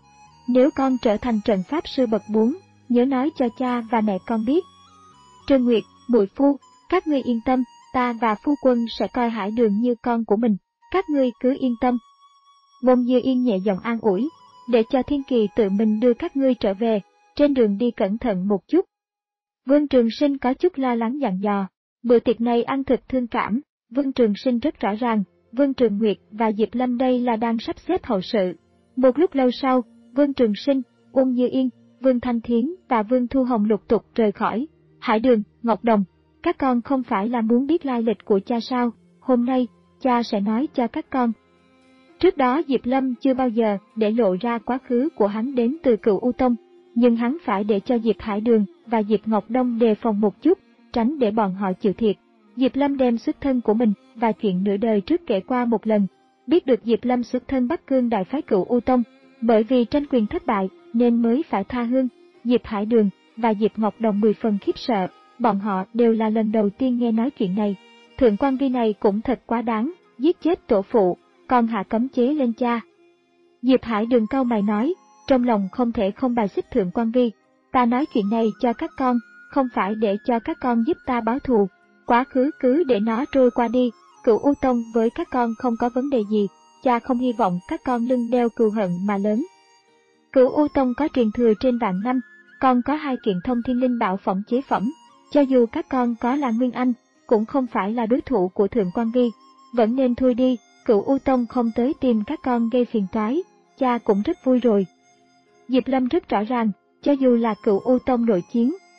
Nếu con trở thành trận pháp sư bậc bốn, nhớ nói cho cha và mẹ con biết. Trương Nguyệt, muội phu, các ngươi yên tâm, ta và phu quân sẽ coi Hải Đường như con của mình, các ngươi cứ yên tâm. Bông Như Yên nhẹ giọng an ủi, để cho Thiên Kỳ tự mình đưa các ngươi trở về, trên đường đi cẩn thận một chút. Vương Trường Sinh có chút lo lắng dặn dò, bữa tiệc này ăn thực thương cảm, Vương Trường Sinh rất rõ ràng, Vương Trường Nguyệt và Diệp Lâm đây là đang sắp xếp hậu sự. Một lúc lâu sau, Vương Trường Sinh, Uông Như Yên, Vương Thanh Thiến và Vương Thu Hồng lục tục rời khỏi. Hải Đường, Ngọc Đồng, các con không phải là muốn biết lai lịch của cha sao, hôm nay, cha sẽ nói cho các con. Trước đó Diệp Lâm chưa bao giờ để lộ ra quá khứ của hắn đến từ Cửu U Tông, nhưng hắn phải để cho Diệp Hải Đường và Diệp Ngọc Đông đề phòng một chút, tránh để bọn họ chịu thiệt. Diệp Lâm đem xuất thân của mình và chuyện nửa đời trước kể qua một lần, biết được Diệp Lâm xuất thân Bắc Cương đại phái Cửu U Tông, bởi vì tranh quyền thất bại nên mới phải tha hương. Diệp Hải Đường và Diệp Ngọc Đồng mười phần khiếp sợ, bọn họ đều là lần đầu tiên nghe nói chuyện này. Thượng quan vi này cũng thật quá đáng, giết chết tổ phụ, còn hạ cấm chế lên cha. Diệp Hải Đường cau mày nói, trong lòng không thể không bài xích Thượng quan vi, ta nói chuyện này cho các con, không phải để cho các con giúp ta báo thù, quá khứ cứ để nó trôi qua đi, Cửu U Tông với các con không có vấn đề gì, cha không hy vọng các con lưng đeo cừu hận mà lớn. Cửu U Tông có truyền thừa trên vạn năm, còn có hai kiện thông thiên linh bảo phẩm chế phẩm, cho dù các con có là Nguyên Anh, cũng không phải là đối thủ của Thượng quan vi, vẫn nên thôi đi, Cửu U Tông không tới tìm các con gây phiền toái, cha cũng rất vui rồi. Diệp Lâm rất rõ ràng, cho dù là Cửu U Tông nội chiến,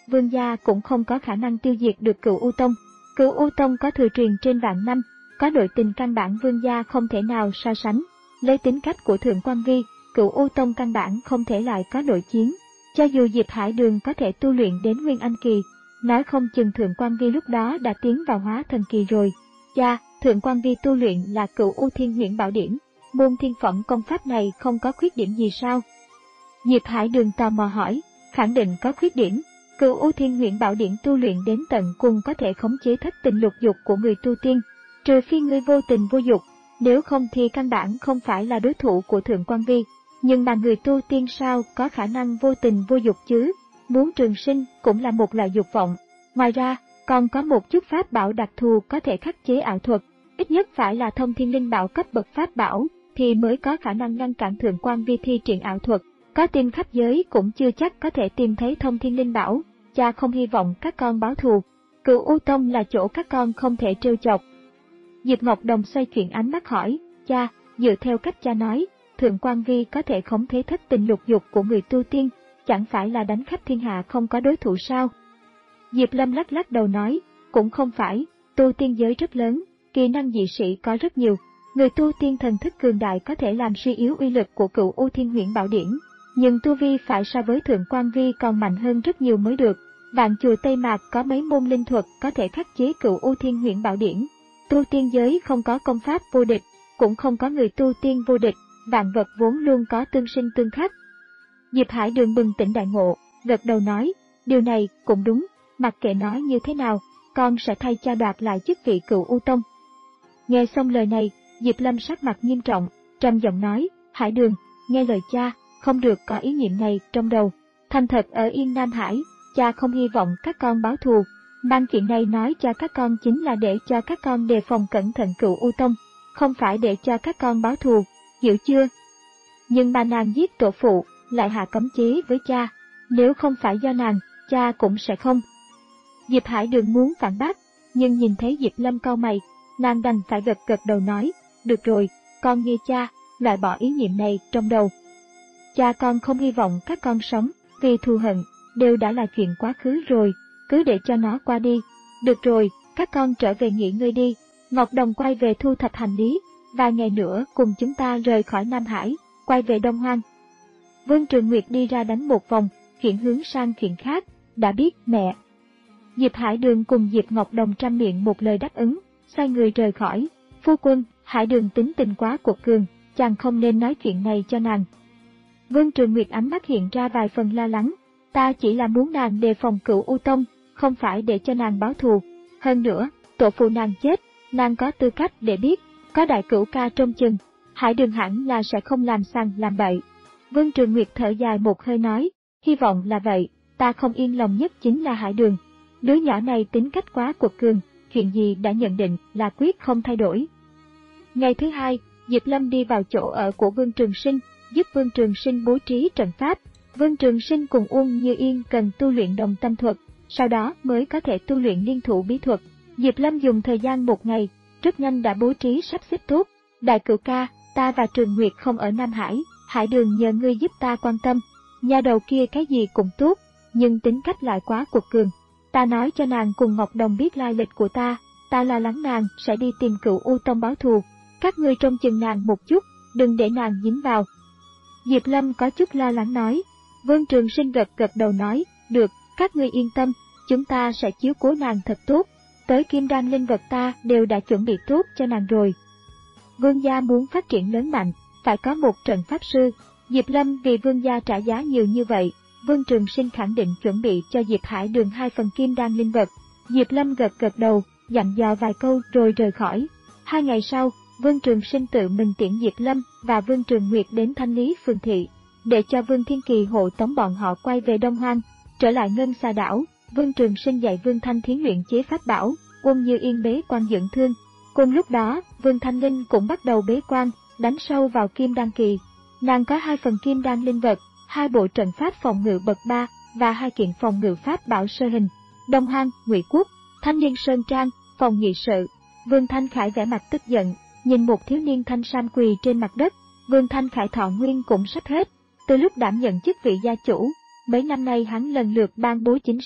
Vương gia cũng không có khả năng tiêu diệt được Cửu U Tông. Cửu U Tông có thừa truyền trên vạn năm, có nội tình căn bản Vương gia không thể nào so sánh. Lấy tính cách của Thượng Quan Vi, Cửu U Tông căn bản không thể lại có nội chiến. Cho dù Diệp Hải Đường có thể tu luyện đến Nguyên Anh Kỳ, nói không chừng Thượng Quan Vi lúc đó đã tiến vào Hóa Thần Kỳ rồi. Cha, Thượng Quan Vi tu luyện là Cửu U Thiên Huyễn Bảo Điển, môn thiên phẩm công pháp này không có khuyết điểm gì sao? Diệp Hải Đường tò mò hỏi, khẳng định có khuyết điểm. Cửu U Thiên Huyễn Bảo Điển tu luyện đến tận cùng có thể khống chế thất tình lục dục của người tu tiên, trừ phi ngươi vô tình vô dục, nếu không thì căn bản không phải là đối thủ của Thượng Quan Vi. Nhưng mà người tu tiên sao có khả năng vô tình vô dục chứ? Muốn trường sinh cũng là một loại dục vọng. Ngoài ra, còn có một chút pháp bảo đặc thù có thể khắc chế ảo thuật, ít nhất phải là thông thiên linh bảo cấp bậc pháp bảo thì mới có khả năng ngăn cản Thượng Quan Vi thi triển ảo thuật. Có tìm khắp giới cũng chưa chắc có thể tìm thấy thông thiên linh bảo. Cha không hy vọng các con báo thù. Cửu U Tông là chỗ các con không thể trêu chọc. Diệp Ngọc Đồng xoay chuyển ánh mắt hỏi, cha, dựa theo cách cha nói, Thượng Quan Vi có thể khống chế thất tình lục dục của người tu tiên, chẳng phải là đánh khắp thiên hạ không có đối thủ sao? Diệp Lâm lắc lắc đầu nói, cũng không phải, tu tiên giới rất lớn, kỳ năng dị sĩ có rất nhiều, người tu tiên thần thức cường đại có thể làm suy yếu uy lực của Cửu U Thiên Huyễn Bảo Điển, nhưng tu vi phải so với Thượng Quan Vi còn mạnh hơn rất nhiều mới được. Vạn chùa Tây Mạc có mấy môn linh thuật có thể khắc chế Cửu U Thiên Huyễn Bảo Điển. Tu tiên giới không có công pháp vô địch, cũng không có người tu tiên vô địch, vạn vật vốn luôn có tương sinh tương khắc. Diệp Hải Đường bừng tỉnh đại ngộ, gật đầu nói, điều này cũng đúng, mặc kệ nói như thế nào, con sẽ thay cha đoạt lại chức vị Cửu U Tông. Nghe xong lời này, Diệp Lâm sắc mặt nghiêm trọng, trầm giọng nói, Hải Đường, nghe lời cha, không được có ý niệm này trong đầu. Thành thật ở Yên Nam Hải, cha không hy vọng các con báo thù. Mang chuyện này nói cho các con chính là để cho các con đề phòng cẩn thận Cửu U Tông, không phải để cho các con báo thù, hiểu chưa? Nhưng mà nàng giết tổ phụ, lại hạ cấm chế với cha, nếu không phải do nàng, cha cũng sẽ không. Diệp Hải Đường muốn phản bác, nhưng nhìn thấy Diệp Lâm cau mày, nàng đành phải gật gật đầu nói, được rồi, con nghe cha, loại bỏ ý niệm này trong đầu. Cha con không hy vọng các con sống, vì thù hận, đều đã là chuyện quá khứ rồi, cứ để cho nó qua đi. Được rồi, các con trở về nghỉ ngơi đi, Ngọc Đồng quay về thu thập hành lý, vài ngày nữa cùng chúng ta rời khỏi Nam Hải, quay về Đông Hoang. Vương Trường Nguyệt đi ra đánh một vòng, chuyển hướng sang chuyện khác, đã biết mẹ. Diệp Hải Đường cùng Diệp Ngọc Đồng trăm miệng một lời đáp ứng, xoay người rời khỏi. Phu quân, Hải Đường tính tình quá cuột cường, chàng không nên nói chuyện này cho nàng. Vương Trường Nguyệt ánh mắt hiện ra vài phần lo lắng, ta chỉ là muốn nàng đề phòng Cửu U Tông, không phải để cho nàng báo thù. Hơn nữa, tổ phụ nàng chết, nàng có tư cách để biết, có đại cửu ca trong chừng, Hải Đường hẳn là sẽ không làm sằng làm bậy. Vương Trường Nguyệt thở dài một hơi nói, hy vọng là vậy, ta không yên lòng nhất chính là Hải Đường. Đứa nhỏ này tính cách quá cuột cường, chuyện gì đã nhận định là quyết không thay đổi. Ngày thứ hai, Diệp Lâm đi vào chỗ ở của Vương Trường Sinh, giúp Vương Trường Sinh bố trí trận pháp. Vương Trường Sinh cùng Uông Như Yên cần tu luyện đồng tâm thuật, sau đó mới có thể tu luyện liên thủ bí thuật. Diệp Lâm dùng thời gian một ngày, rất nhanh đã bố trí sắp xếp tốt. Đại cửu ca, ta và Trường Nguyệt không ở Nam Hải, Hải Đường nhờ ngươi giúp ta quan tâm. Nhà đầu kia cái gì cũng tốt, nhưng tính cách lại quá cuột cường. Ta nói cho nàng cùng Ngọc Đồng biết lai lịch của ta, ta lo lắng nàng sẽ đi tìm Cửu U Tông báo thù. Các ngươi trông chừng nàng một chút, đừng để nàng dính vào. Diệp Lâm có chút lo lắng nói. Vương Trường Sinh gật gật đầu nói, được, các ngươi yên tâm, chúng ta sẽ chiếu cố nàng thật tốt. Tới kim đan linh vật ta đều đã chuẩn bị tốt cho nàng rồi. Vương gia muốn phát triển lớn mạnh, phải có một trận pháp sư. Diệp Lâm vì Vương gia trả giá nhiều như vậy, Vương Trường Sinh khẳng định chuẩn bị cho Diệp Hải Đường hai phần kim đan linh vật. Diệp Lâm gật gật đầu, dặn dò vài câu rồi rời khỏi. Hai ngày sau, Vương Trường Sinh tự mình tiễn Diệp Lâm và Vương Trường Nguyệt đến Thanh Lý Phường Thị, để cho Vương Thiên Kỳ hộ tống bọn họ quay về Đông Hoang. Trở lại Ngân Xà Đảo, Vương Trường Sinh dạy Vương Thanh Thiến luyện chế pháp bảo, Uông Như Yên bế quan dưỡng thương. Cùng lúc đó, Vương Thanh Linh cũng bắt đầu bế quan, đánh sâu vào kim đan kỳ. Nàng có hai phần kim đan linh vật, hai bộ trận pháp phòng ngự bậc ba và hai kiện phòng ngự pháp bảo sơ hình. Đông Hoang, Ngụy Quốc, Thanh Niên Sơn Trang, phòng nghị sự. Vương Thanh Khải vẻ mặt tức giận, nhìn một thiếu niên thanh sam quỳ trên mặt đất. Vương Thanh Khải thọ nguyên cũng sắp hết, từ lúc đảm nhận chức vị gia chủ, mấy năm nay hắn lần lượt ban bố chính sách,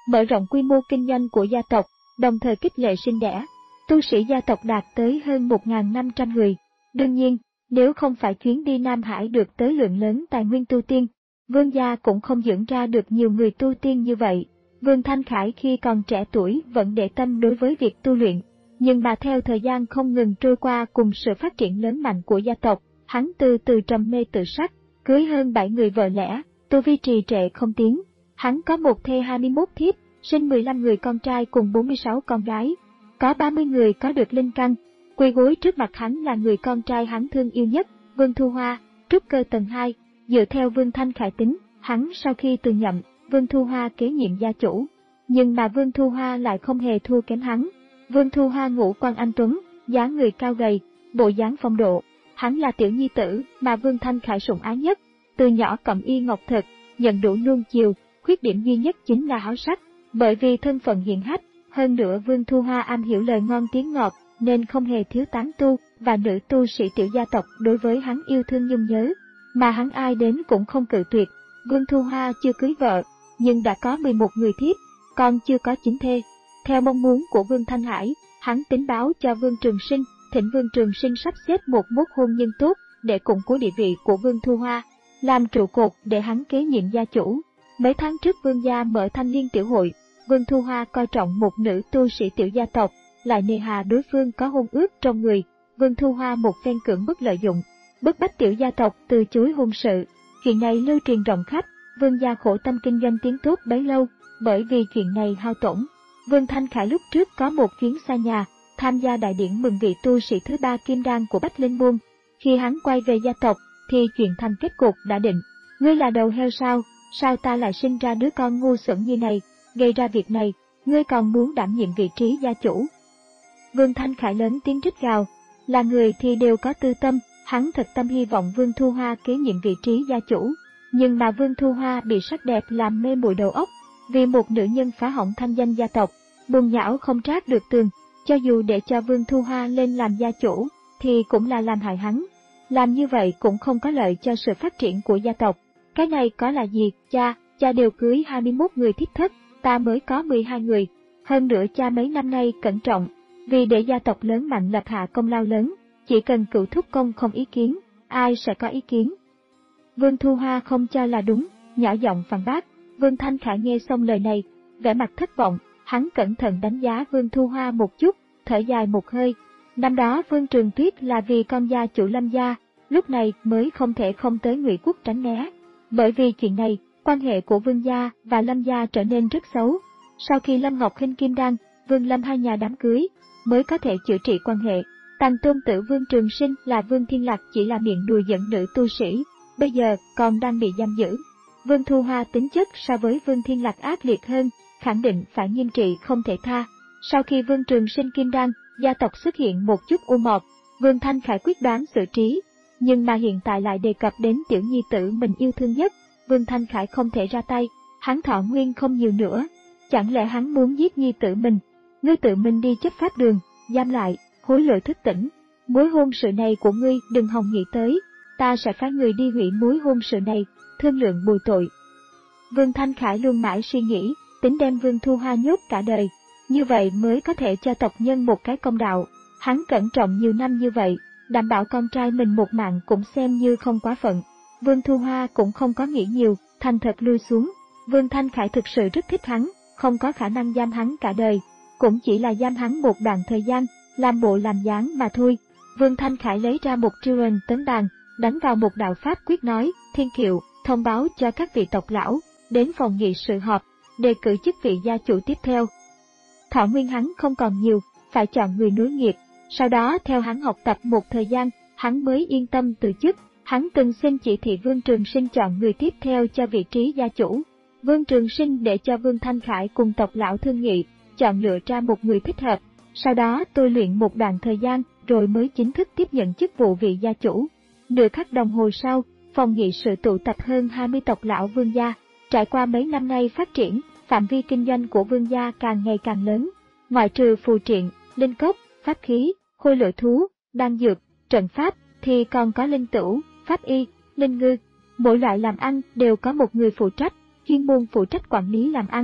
mở rộng quy mô kinh doanh của gia tộc, đồng thời khích lệ sinh đẻ. Tu sĩ gia tộc đạt tới hơn một nghìn năm trăm người. Đương nhiên, nếu không phải chuyến đi Nam Hải được tới lượng lớn tài nguyên tu tiên, Vương gia cũng không dưỡng ra được nhiều người tu tiên như vậy. Vương Thanh Khải khi còn trẻ tuổi vẫn để tâm đối với việc tu luyện, nhưng mà theo thời gian không ngừng trôi qua cùng sự phát triển lớn mạnh của gia tộc, hắn từ từ trầm mê tự sắc, cưới hơn bảy người vợ lẽ, tu vi trì trệ không tiến. Hắn có một thê hai mươi mốt thiếp, sinh mười lăm người con trai cùng bốn mươi sáu con gái. Có ba mươi người có được linh căn. Quỳ gối trước mặt hắn là người con trai hắn thương yêu nhất, Vương Thu Hoa, trúc cơ tầng hai. Dựa theo Vương Thanh Khải tính, hắn sau khi từ nhậm, Vương Thu Hoa kế nhiệm gia chủ. Nhưng mà Vương Thu Hoa lại không hề thua kém hắn. Vương Thu Hoa ngũ quan anh tuấn, dáng người cao gầy, bộ dáng phong độ. Hắn là tiểu nhi tử mà Vương Thanh Khải sủng ái nhất. Từ nhỏ cẩm y ngọc thực, nhận đủ nuông chiều, khuyết điểm duy nhất chính là háo sắc. Bởi vì thân phận hiển hách, hơn nữa Vương Thu Hoa am hiểu lời ngon tiếng ngọt, nên không hề thiếu tán tu và nữ tu sĩ tiểu gia tộc đối với hắn yêu thương nhung nhớ, mà hắn ai đến cũng không cự tuyệt. Vương Thu Hoa chưa cưới vợ, nhưng đã có mười một người thiếp, còn chưa có chính thê. Theo mong muốn của Vương Thanh Hải, hắn tín báo cho Vương Trường Sinh, thỉnh Vương Trường Sinh sắp xếp một mối hôn nhân tốt để củng cố địa vị của Vương Thu Hoa, làm trụ cột để hắn kế nhiệm gia chủ. Mấy tháng trước Vương gia mở thanh niên tiểu hội, Vương Thu Hoa coi trọng một nữ tu sĩ tiểu gia tộc, lại nề hà đối phương có hôn ước trong người. Vương Thu Hoa một phen cưỡng bức lợi dụng, bức bách tiểu gia tộc từ chối hôn sự. Chuyện này lưu truyền rộng khắp, Vương gia khổ tâm kinh doanh tiếng tốt bấy lâu, bởi vì chuyện này hao tổn. Vương Thanh Khải lúc trước có một chuyến xa nhà, tham gia đại điển mừng vị tu sĩ thứ ba kim đan của Bách Linh Môn. Khi hắn quay về gia tộc, thì chuyện thành kết cục đã định. Ngươi là đầu heo sao? Sao ta lại sinh ra đứa con ngu xuẩn như này? Gây ra việc này, ngươi còn muốn đảm nhiệm vị trí gia chủ? Vương Thanh Khải lớn tiếng rít gào. Là người thì đều có tư tâm, hắn thật tâm hy vọng Vương Thu Hoa kế nhiệm vị trí gia chủ. Nhưng mà Vương Thu Hoa bị sắc đẹp làm mê muội đầu óc, vì một nữ nhân phá hỏng thanh danh gia tộc, buồn nhão không trát được tường. Cho dù để cho Vương Thu Hoa lên làm gia chủ, thì cũng là làm hại hắn. Làm như vậy cũng không có lợi cho sự phát triển của gia tộc. Cái này có là gì? Cha, cha đều cưới hai mươi mốt người thiếp thất, ta mới có mười hai người. Hơn nữa cha mấy năm nay cẩn trọng, vì để gia tộc lớn mạnh lập hạ công lao lớn, chỉ cần cựu thúc công không ý kiến, ai sẽ có ý kiến? Vương Thu Hoa không cho là đúng, nhỏ giọng phản bác. Vương Thanh Khải nghe xong lời này, vẻ mặt thất vọng, hắn cẩn thận đánh giá Vương Thu Hoa một chút, thở dài một hơi. Năm đó Vương Trường Tuyết là vì con gia chủ Lâm gia, lúc này mới không thể không tới Ngụy Quốc tránh né. Bởi vì chuyện này, quan hệ của Vương gia và Lâm gia trở nên rất xấu. Sau khi Lâm Ngọc Hinh kim đan, Vương Lâm hai nhà đám cưới, mới có thể chữa trị quan hệ. Tàng tôn tử Vương Trường Sinh là Vương Thiên Lạc chỉ là miệng đùa giỡn nữ tu sĩ, bây giờ còn đang bị giam giữ. Vương Thu Hoa tính chất so với Vương Thiên Lạc ác liệt hơn, khẳng định phải nghiêm trị không thể tha. Sau khi Vương Trường Sinh kim đan, gia tộc xuất hiện một chút u mọt, Vương Thanh Khải quyết đoán xử trí. Nhưng mà hiện tại lại đề cập đến tiểu nhi tử mình yêu thương nhất, Vương Thanh Khải không thể ra tay, hắn thọ nguyên không nhiều nữa. Chẳng lẽ hắn muốn giết nhi tử mình? Ngươi tự mình đi chấp pháp đường, giam lại, hối lộ thức tỉnh. Mối hôn sự này của ngươi đừng hòng nghĩ tới, ta sẽ phái người đi hủy mối hôn sự này, thương lượng bồi tội. Vương Thanh Khải luôn mãi suy nghĩ, tính đem Vương Thu Hoa nhốt cả đời, như vậy mới có thể cho tộc nhân một cái công đạo. Hắn cẩn trọng nhiều năm như vậy, đảm bảo con trai mình một mạng cũng xem như không quá phận. Vương Thu Hoa cũng không có nghĩ nhiều, thành thật lui xuống. Vương Thanh Khải thực sự rất thích hắn, không có khả năng giam hắn cả đời, cũng chỉ là giam hắn một đoạn thời gian, làm bộ làm dáng mà thôi. Vương Thanh Khải lấy ra một triều ân tấn bàn, đánh vào một đạo pháp quyết nói, Thiên Kiệu, thông báo cho các vị tộc lão, đến phòng nghị sự họp, đề cử chức vị gia chủ tiếp theo. Thọ nguyên hắn không còn nhiều, phải chọn người nối nghiệp, sau đó theo hắn học tập một thời gian, hắn mới yên tâm từ chức. Hắn từng xin chỉ thị Vương Trường Sinh chọn người tiếp theo cho vị trí gia chủ. Vương Trường Sinh để cho Vương Thanh Khải cùng tộc lão thương nghị, chọn lựa ra một người thích hợp, sau đó tôi luyện một đoạn thời gian rồi mới chính thức tiếp nhận chức vụ vị gia chủ. Nửa khắc đồng hồ sau, phòng nghị sự tụ tập hơn hai mươi tộc lão Vương gia. Trải qua mấy năm nay phát triển, phạm vi kinh doanh của Vương gia càng ngày càng lớn. Ngoại trừ phù triện, linh cốc, pháp khí, khôi lỗi thú, đan dược, trận pháp, thì còn có linh tửu, pháp y, linh ngư. Mỗi loại làm ăn đều có một người phụ trách, chuyên môn phụ trách quản lý làm ăn.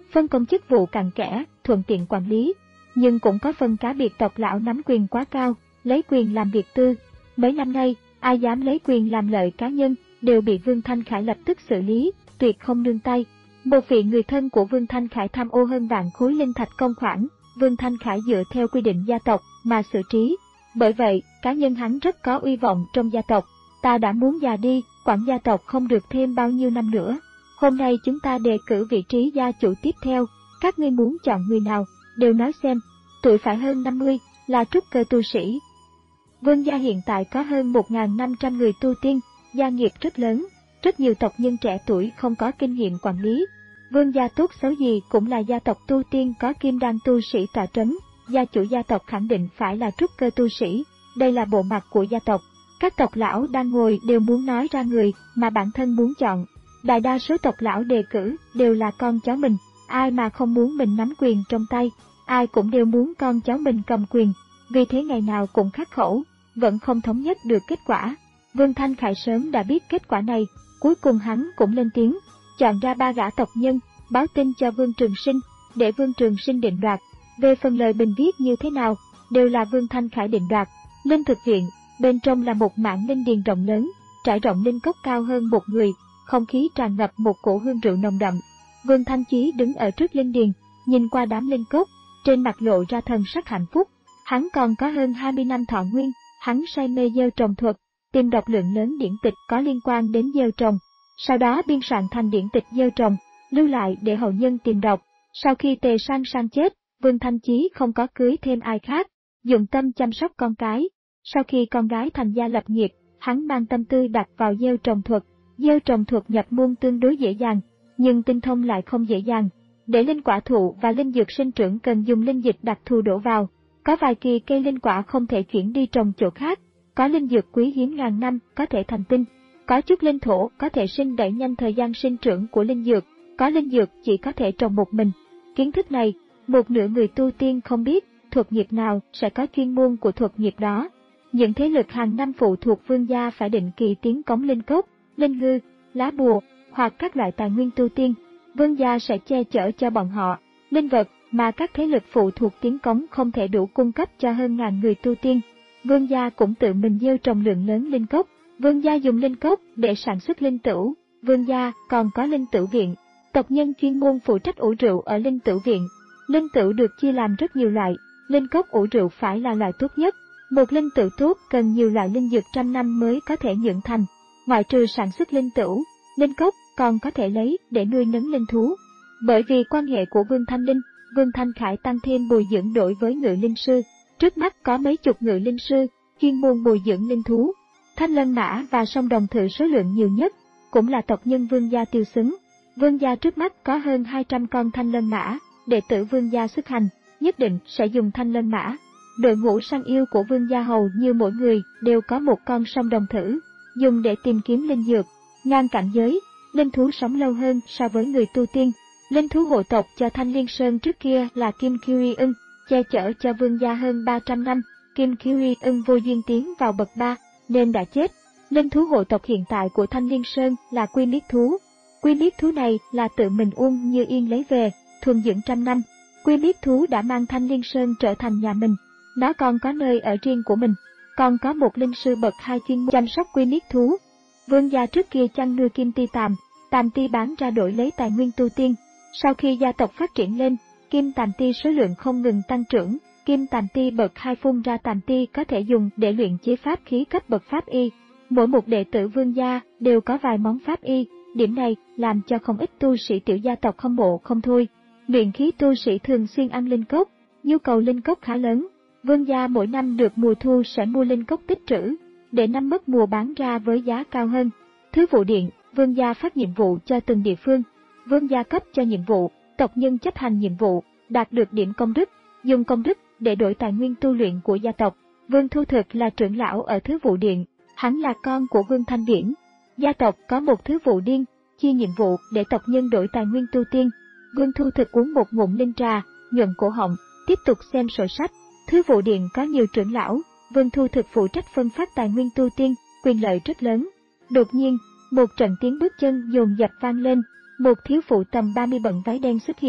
phân công chức vụ cặn kẽ, thuận tiện quản lý. Nhưng cũng có phần cá biệt tộc lão nắm quyền quá cao, lấy quyền làm việc tư. Mấy năm nay, ai dám lấy quyền làm lợi cá nhân, đều bị Vương Thanh Khải lập tức xử lý, tuyệt không nương tay. Một vị người thân của Vương Thanh Khải tham ô hơn vạn khối linh thạch công khoản, Vương Thanh Khải dựa theo quy định gia tộc mà xử trí. Bởi vậy, cá nhân hắn rất có uy vọng trong gia tộc. Ta đã muốn già đi, quản gia tộc không được thêm bao nhiêu năm nữa. Hôm nay chúng ta đề cử vị trí gia chủ tiếp theo, các ngươi muốn chọn người nào, đều nói xem. Tuổi phải hơn năm mươi, là trúc cơ tu sĩ. Vương gia hiện tại có hơn một nghìn năm trăm người tu tiên, gia nghiệp rất lớn, rất nhiều tộc nhân trẻ tuổi không có kinh nghiệm quản lý. Vương gia tốt xấu gì cũng là gia tộc tu tiên có kim đan tu sĩ tọa trấn, gia chủ gia tộc khẳng định phải là trúc cơ tu sĩ, đây là bộ mặt của gia tộc. Các tộc lão đang ngồi đều muốn nói ra người mà bản thân muốn chọn. Đại đa số tộc lão đề cử đều là con cháu mình, ai mà không muốn mình nắm quyền trong tay, ai cũng đều muốn con cháu mình cầm quyền, vì thế ngày nào cũng khắc khẩu, vẫn không thống nhất được kết quả. Vương Thanh Khải sớm đã biết kết quả này, cuối cùng hắn cũng lên tiếng, chọn ra ba gã tộc nhân, báo tin cho Vương Trường Sinh, để Vương Trường Sinh định đoạt. Về phần lời bình viết như thế nào, đều là Vương Thanh Khải định đoạt. Linh thực viện, bên trong là một mảng linh điền rộng lớn, trải rộng linh cốc cao hơn một người, không khí tràn ngập một cổ hương rượu nồng đậm. Vương Thanh Chí đứng ở trước linh điền, nhìn qua đám linh cốc, trên mặt lộ ra thần sắc hạnh phúc. Hắn còn có hơn hai mươi năm thọ nguyên, hắn say mê gieo trồng thuật, tìm đọc lượng lớn điển tịch có liên quan đến gieo trồng, sau đó biên soạn thành điển tịch gieo trồng, lưu lại để hậu nhân tìm đọc. Sau khi Tề Sang Sang chết, Vương Thanh Chí không có cưới thêm ai khác, dụng tâm chăm sóc con cái. Sau khi con gái thành gia lập nghiệp, hắn mang tâm tư đặt vào gieo trồng thuật. Gieo trồng thuật nhập môn tương đối dễ dàng, nhưng tinh thông lại không dễ dàng. Để linh quả thụ và linh dược sinh trưởng cần dùng linh dịch đặc thù đổ vào. Có vài kỳ cây linh quả không thể chuyển đi trồng chỗ khác, có linh dược quý hiếm ngàn năm có thể thành tinh, có chút linh thổ có thể sinh đẩy nhanh thời gian sinh trưởng của linh dược, có linh dược chỉ có thể trồng một mình. Kiến thức này, một nửa người tu tiên không biết, thuật nghiệp nào sẽ có chuyên môn của thuật nghiệp đó. Những thế lực hàng năm phụ thuộc vương gia phải định kỳ tiến cống linh cốc, linh ngư, lá bùa hoặc các loại tài nguyên tu tiên. Vương gia sẽ che chở cho bọn họ linh vật mà các thế lực phụ thuộc tiến cống không thể đủ cung cấp cho hơn ngàn người tu tiên. Vương gia cũng tự mình gieo trồng lượng lớn linh cốc. Vương gia dùng linh cốc để sản xuất linh tửu. Vương gia còn có linh tửu viện, tộc nhân chuyên môn phụ trách ủ rượu ở linh tửu viện. Linh tửu được chia làm rất nhiều loại, linh cốc ủ rượu phải là loại tốt nhất. Một linh tửu tốt cần nhiều loại linh dược trăm năm mới có thể nhưỡng thành. Ngoại trừ sản xuất linh tửu, linh cốc còn có thể lấy để nuôi nấng linh thú. Bởi vì quan hệ của Vương Thanh Linh, Vương Thanh Khải tăng thêm bồi dưỡng đối với ngự linh sư. Trước mắt có mấy chục ngự linh sư, chuyên môn bồi dưỡng linh thú. Thanh Lân Mã và Song Đồng Thự số lượng nhiều nhất, cũng là tộc nhân Vương gia tiêu xứng. Vương gia trước mắt có hơn hai trăm con Thanh Lân Mã, đệ tử Vương gia xuất hành, nhất định sẽ dùng Thanh Lân Mã. Đội ngũ săn yêu của Vương gia hầu như mỗi người đều có một con Song Đồng Thử, dùng để tìm kiếm linh dược. Ngang cảnh giới, linh thú sống lâu hơn so với người tu tiên. Linh thú hộ tộc cho Thanh Liên Sơn trước kia là Kim Kyrie ưng, che chở cho Vương gia hơn ba trăm năm. Kim Kyrie ưng vô duyên tiến vào bậc ba, nên đã chết. Linh thú hộ tộc hiện tại của Thanh Liên Sơn là Quy Miết thú. Quy Miết thú này là tự mình Uông Như Yên lấy về, thuần dưỡng trăm năm. Quy Miết thú đã mang Thanh Liên Sơn trở thành nhà mình. Nó còn có nơi ở riêng của mình, còn có một linh sư bậc hai chuyên môn chăm sóc Quy Miết thú. Vương gia trước kia chăn nuôi kim ti tàm, tàm ti bán ra đổi lấy tài nguyên tu tiên. Sau khi gia tộc phát triển lên, kim tàm ti số lượng không ngừng tăng trưởng. Kim tàm ti bậc hai phun ra tàm ti có thể dùng để luyện chế pháp khí cấp bậc pháp y. Mỗi một đệ tử vương gia đều có vài món pháp y, điểm này làm cho không ít tu sĩ tiểu gia tộc hâm mộ không thôi. Luyện khí tu sĩ thường xuyên ăn linh cốc, nhu cầu linh cốc khá lớn. Vương gia mỗi năm được mùa thu sẽ mua linh cốc tích trữ, để năm mất mùa bán ra với giá cao hơn. Thứ vụ điện, vương gia phát nhiệm vụ cho từng địa phương. Vương gia cấp cho nhiệm vụ, tộc nhân chấp hành nhiệm vụ, đạt được điểm công đức, dùng công đức để đổi tài nguyên tu luyện của gia tộc. Vương Thu Thực là trưởng lão ở Thứ vụ điện, hắn là con của Vương Thanh Viễn. Gia tộc có một Thứ vụ điên, chia nhiệm vụ để tộc nhân đổi tài nguyên tu tiên. Vương Thu Thực uống một ngụm linh trà, nhuận cổ họng, tiếp tục xem sổ sách. Thứ vụ điện có nhiều trưởng lão, Vương Thu Thực phụ trách phân phát tài nguyên tu tiên, quyền lợi rất lớn. Đột nhiên, một trận tiếng bước chân dồn dập vang lên, một thiếu phụ tầm ba mươi bận váy đen xuất hiện,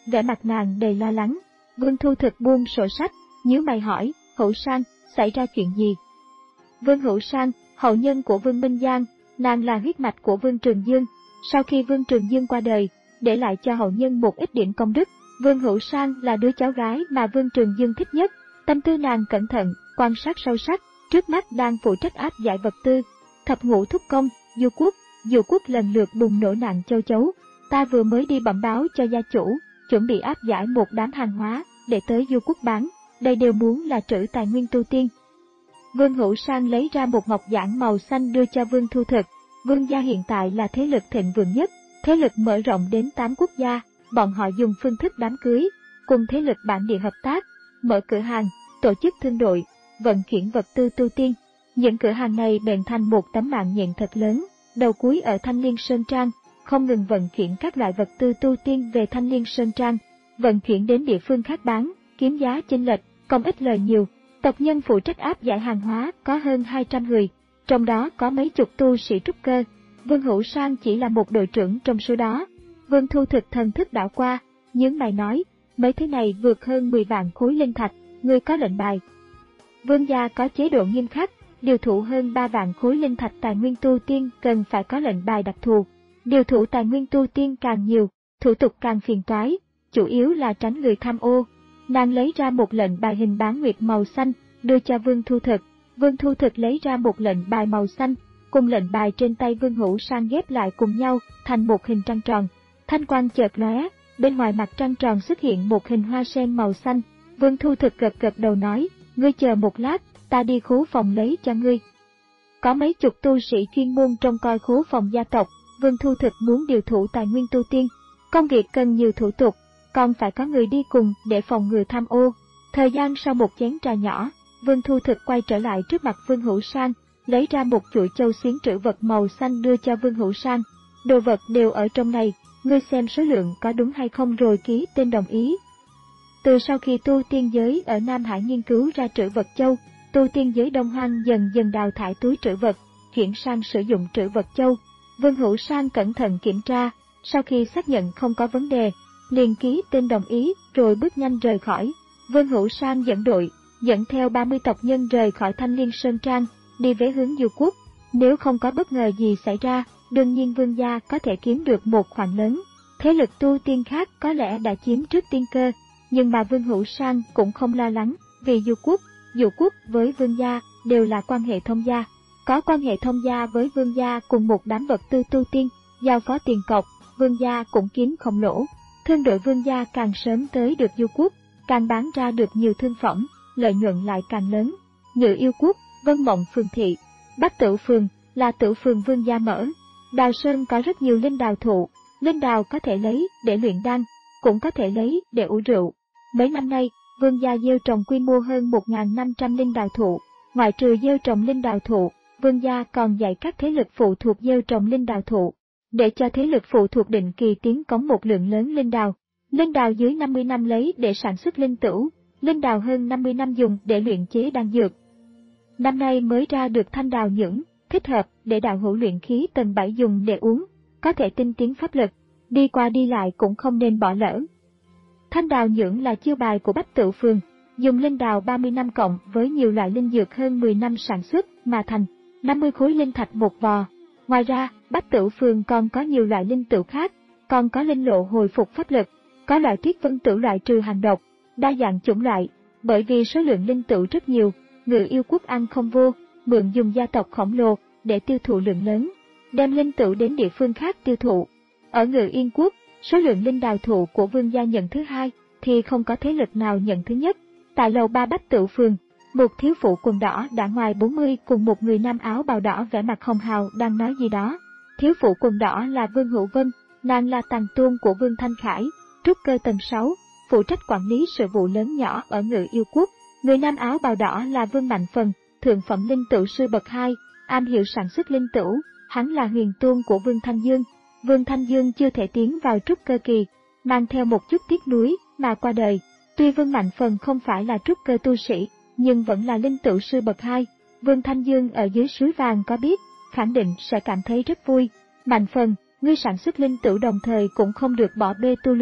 vẻ mặt nàng đầy lo lắng. Vương Thu Thực buông sổ sách, nhíu mày hỏi, Hữu Sang, xảy ra chuyện gì? Vương Hữu Sang, hậu nhân của Vương Minh Giang, nàng là huyết mạch của Vương Trường Dương. Sau khi Vương Trường Dương qua đời, để lại cho hậu nhân một ít điểm công đức. Vương Hữu Sang là đứa cháu gái mà Vương Trường Dương thích nhất. Tâm tư nàng cẩn thận, quan sát sâu sắc, trước mắt đang phụ trách áp giải vật tư. Thập ngũ thúc công, Du Quốc, Du Quốc lần lượt bùng nổ nạn châu chấu. Ta vừa mới đi bẩm báo cho gia chủ, chuẩn bị áp giải một đám hàng hóa, để tới Du Quốc bán. Đây đều muốn là trữ tài nguyên tu tiên. Vương Hữu Sang lấy ra một ngọc giản màu xanh đưa cho Vương Thu Thực. Vương gia hiện tại là thế lực thịnh vượng nhất, thế lực mở rộng đến tám quốc gia. Bọn họ dùng phương thức đám cưới, cùng thế lực bản địa hợp tác, mở cửa hàng, tổ chức thương đội, vận chuyển vật tư tu tiên. Những cửa hàng này bèn thành một tấm mạng nhện thật lớn, đầu cuối ở Thanh Liên Sơn Trang, không ngừng vận chuyển các loại vật tư tu tiên về Thanh Liên Sơn Trang, vận chuyển đến địa phương khác bán, kiếm giá chênh lệch, công ít lời nhiều. Tộc nhân phụ trách áp giải hàng hóa có hơn hai trăm người, trong đó có mấy chục tu sĩ trúc cơ. Vương Hữu Sang chỉ là một đội trưởng trong số đó. Vương Thu Thực thần thức đảo qua, nhướng mày nói, mấy thứ này vượt hơn mười vạn khối linh thạch, ngươi có lệnh bài. Vương gia có chế độ nghiêm khắc, điều thụ hơn ba vạn khối linh thạch tài nguyên tu tiên cần phải có lệnh bài đặc thù. Điều thụ tài nguyên tu tiên càng nhiều, thủ tục càng phiền toái, chủ yếu là tránh người tham ô. Nàng lấy ra một lệnh bài hình bán nguyệt màu xanh, đưa cho Vương Thu Thực. Vương Thu Thực lấy ra một lệnh bài màu xanh, cùng lệnh bài trên tay Vương Hữu Sang ghép lại cùng nhau, thành một hình trăng tròn. Thanh quang chợt lóe, bên ngoài mặt trăng tròn xuất hiện một hình hoa sen màu xanh. Vương Thu Thực gật gật đầu nói, ngươi chờ một lát, ta đi khố phòng lấy cho ngươi. Có mấy chục tu sĩ chuyên môn trông coi khố phòng gia tộc. Vương Thu Thực muốn điều thụ tài nguyên tu tiên, công việc cần nhiều thủ tục, còn phải có người đi cùng để phòng ngừa tham ô. Thời gian sau một chén trà nhỏ, Vương Thu Thực quay trở lại trước mặt Vương Hữu Sang, lấy ra một chuỗi châu xuyến trữ vật màu xanh đưa cho Vương Hữu Sang. Đồ vật đều ở trong này, ngươi xem số lượng có đúng hay không rồi ký tên đồng ý. Từ sau khi tu tiên giới ở Nam Hải nghiên cứu ra trữ vật châu, tu tiên giới Đông Hoang dần dần đào thải túi trữ vật, chuyển sang sử dụng trữ vật châu. Vương Hữu Sang cẩn thận kiểm tra, sau khi xác nhận không có vấn đề, liền ký tên đồng ý rồi bước nhanh rời khỏi. Vương Hữu Sang dẫn đội, dẫn theo ba mươi tộc nhân rời khỏi Thanh Liên Sơn Trang, đi về hướng Du Quốc. Nếu không có bất ngờ gì xảy ra, đương nhiên Vương gia có thể kiếm được một khoản lớn. Thế lực tu tiên khác có lẽ đã chiếm trước tiên cơ, nhưng mà Vương Hữu Sang cũng không lo lắng, vì Du Quốc, Du Quốc với Vương gia đều là quan hệ thông gia. Có quan hệ thông gia với Vương gia cùng một đám vật tư tu tiên, giao phó tiền cọc, Vương gia cũng kiếm không lỗ. Thương đội Vương gia càng sớm tới được Du Quốc, càng bán ra được nhiều thương phẩm, lợi nhuận lại càng lớn. Ngự Yêu Quốc, Vân Mộng Phường Thị, Bách Tửu Phường là tửu phường Vương gia mở. Đào Sơn có rất nhiều linh đào thụ, linh đào có thể lấy để luyện đan, cũng có thể lấy để ủ rượu. Mấy năm nay, Vương gia gieo trồng quy mô hơn một nghìn năm trăm linh đào thụ. Ngoại trừ gieo trồng linh đào thụ, Vương gia còn dạy các thế lực phụ thuộc gieo trồng linh đào thụ, để cho thế lực phụ thuộc định kỳ tiến cống một lượng lớn linh đào. Linh đào dưới năm mươi năm lấy để sản xuất linh tửu, linh đào hơn năm mươi năm dùng để luyện chế đan dược. Năm nay mới ra được thanh đào nhưỡng, thích hợp để đạo hữu luyện khí tầng bảy dùng để uống, có thể tinh tiến pháp lực, đi qua đi lại cũng không nên bỏ lỡ. Thanh đào nhưỡng là chiêu bài của Bách Tửu Phường, dùng linh đào ba mươi năm cộng với nhiều loại linh dược hơn mười năm sản xuất mà thành, năm mươi khối linh thạch một vò. Ngoài ra, Bách Tửu Phường còn có nhiều loại linh tửu khác, còn có linh lộ hồi phục pháp lực, có loại tuyết vân tửu loại trừ hàng độc, đa dạng chủng loại. Bởi vì số lượng linh tửu rất nhiều, Ngự Yêu Quốc ăn không vô, mượn dùng gia tộc khổng lồ để tiêu thụ lượng lớn, đem linh tửu đến địa phương khác tiêu thụ. Ở Ngự Yên Quốc, số lượng linh đào thụ của Vương gia nhận thứ hai, thì không có thế lực nào nhận thứ nhất. Tại lầu ba Bách Tửu Phường, một thiếu phụ quần đỏ đã ngoài bốn mươi cùng một người nam áo bào đỏ vẻ mặt hồng hào đang nói gì đó. Thiếu phụ quần đỏ là Vương Hữu Vân, nàng là tàng tôn của Vương Thanh Khải, trúc cơ tầng sáu, phụ trách quản lý sự vụ lớn nhỏ ở Ngự Yêu Quốc. Người nam áo bào đỏ là Vương Mạnh Phần, thượng phẩm linh tửu sư bậc hai, am hiểu sản xuất linh tửu, hắn là huyền tôn của Vương Thanh Dương. Vương Thanh Dương chưa thể tiến vào trúc cơ kỳ, mang theo một chút tiếc nuối mà qua đời. Tuy Vương Mạnh Phần không phải là trúc cơ tu sĩ, nhưng vẫn là linh tửu sư bậc hai. Vương Thanh Dương ở dưới suối vàng có biết, khẳng định sẽ cảm thấy rất vui. Mạnh Phần, ngươi sản xuất linh tửu đồng thời cũng không được bỏ bê tu luyện,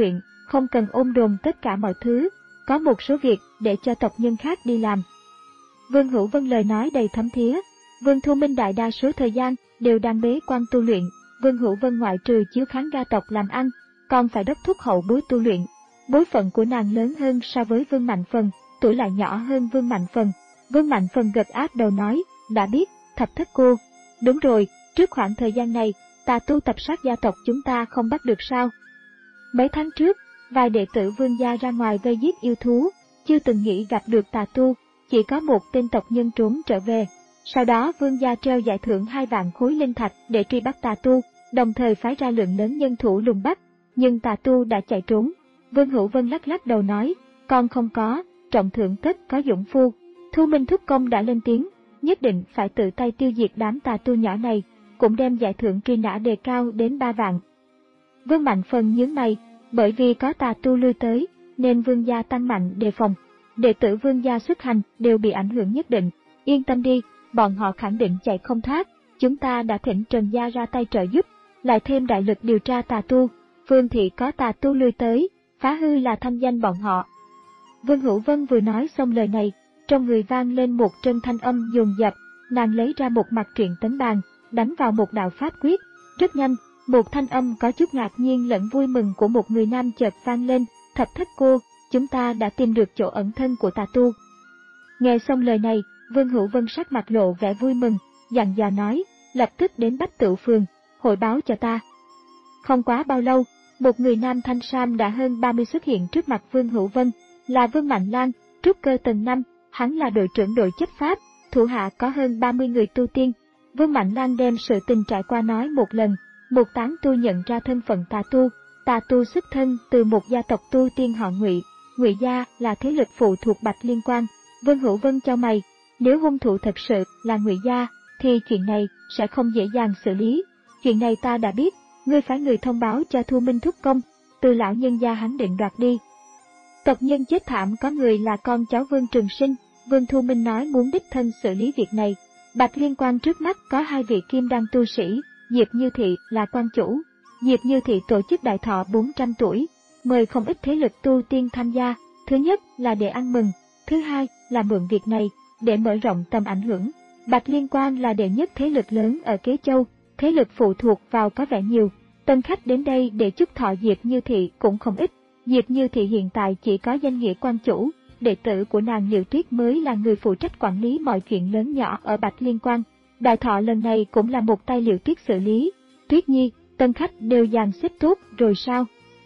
không cần ôm đồm tất cả mọi thứ, có một số việc để cho tộc nhân khác đi làm. Vương Hữu Vân lời nói đầy thấm thía. Vương Thu Minh đại đa số thời gian đều đang bế quan tu luyện. Vương Hữu Vân ngoại trừ chiếu khán gia tộc làm ăn, còn phải đốc thúc hậu bối tu luyện. Bối phận của nàng lớn hơn so với Vương Mạnh Phần, tuổi lại nhỏ hơn Vương Mạnh Phần. Vương Mạnh Phần gật áp đầu nói, đã biết, Thập thất cô. Đúng rồi, trước khoảng thời gian này, tà tu tập sát gia tộc chúng ta không bắt được sao? Mấy tháng trước, vài đệ tử Vương gia ra ngoài vây giết yêu thú, chưa từng nghĩ gặp được tà tu, chỉ có một tên tộc nhân trốn trở về. Sau đó Vương gia treo giải thưởng hai vạn khối linh thạch để truy bắt tà tu, đồng thời phái ra lượng lớn nhân thủ lùng bắt, nhưng tà tu đã chạy trốn. Vương Hữu Vân lắc lắc đầu nói, con không có, trọng thưởng tất có dũng phu. Thu Minh Thúc Công đã lên tiếng, nhất định phải tự tay tiêu diệt đám tà tu nhỏ này, cũng đem giải thưởng truy nã đề cao đến ba vạn. Vương Mạnh Phần nhướng mày, bởi vì có tà tu lui tới, nên Vương gia tăng mạnh đề phòng. Đệ tử Vương gia xuất hành đều bị ảnh hưởng nhất định. Yên tâm đi, bọn họ khẳng định chạy không thoát. Chúng ta đã thỉnh Trần gia ra tay trợ giúp, lại thêm đại lực điều tra tà tu. Vương thị có tà tu lui tới, phá hư là thanh danh bọn họ. Vương Hữu Vân vừa nói xong lời này, trong người vang lên một trận thanh âm dồn dập. Nàng lấy ra một mặt truyện tấn bàn, đánh vào một đạo pháp quyết. Rất nhanh, một thanh âm có chút ngạc nhiên lẫn vui mừng của một người nam chợt vang lên, Thập thất cô, chúng ta đã tìm được chỗ ẩn thân của tà tu. Nghe xong lời này, Vương Hữu Vân sắc mặt lộ vẻ vui mừng, dặn dò nói, lập tức đến Bách Tửu Phường, hội báo cho ta. Không quá bao lâu, một người nam thanh sam đã hơn ba mươi xuất hiện trước mặt Vương Hữu Vân, là Vương Mạnh Lan, trúc cơ tầng năm, hắn là đội trưởng đội chấp pháp, thủ hạ có hơn ba mươi người tu tiên. Vương Mạnh Lan đem sự tình trải qua nói một lần, một tán tu nhận ra thân phận tà tu, tà tu xuất thân từ một gia tộc tu tiên họ Ngụy, Ngụy gia là thế lực phụ thuộc Bạch Liên Quan. Vương Hữu Vân chau mày, nếu hung thủ thật sự là Ngụy gia, thì chuyện này sẽ không dễ dàng xử lý. Chuyện này ta đã biết, ngươi phải người thông báo cho Thu Minh Thúc Công, từ lão nhân gia hắn định đoạt đi. Tộc nhân chết thảm có người là con cháu Vương Trường Sinh, Vương Thu Minh nói muốn đích thân xử lý việc này. Bạch Liên Quan trước mắt có hai vị kim đan tu sĩ, Diệp Như Thị là quan chủ. Diệp Như Thị tổ chức đại thọ bốn trăm tuổi, mời không ít thế lực tu tiên tham gia, thứ nhất là để ăn mừng, thứ hai là mượn việc này để mở rộng tầm ảnh hưởng. Bạch Liên Quan là đệ nhất thế lực lớn ở Kế Châu, thế lực phụ thuộc vào có vẻ nhiều. Tân khách đến đây để chúc thọ Diệp Như Thị cũng không ít. Diệp Như Thị hiện tại chỉ có danh nghĩa quan chủ, đệ tử của nàng Liệu Tuyết mới là người phụ trách quản lý mọi chuyện lớn nhỏ ở Bạch Liên Quan. Đại thọ lần này cũng là một tay Liệu Tuyết xử lý. Tuyết Nhi, tân khách đều dàn xếp tốt rồi sao?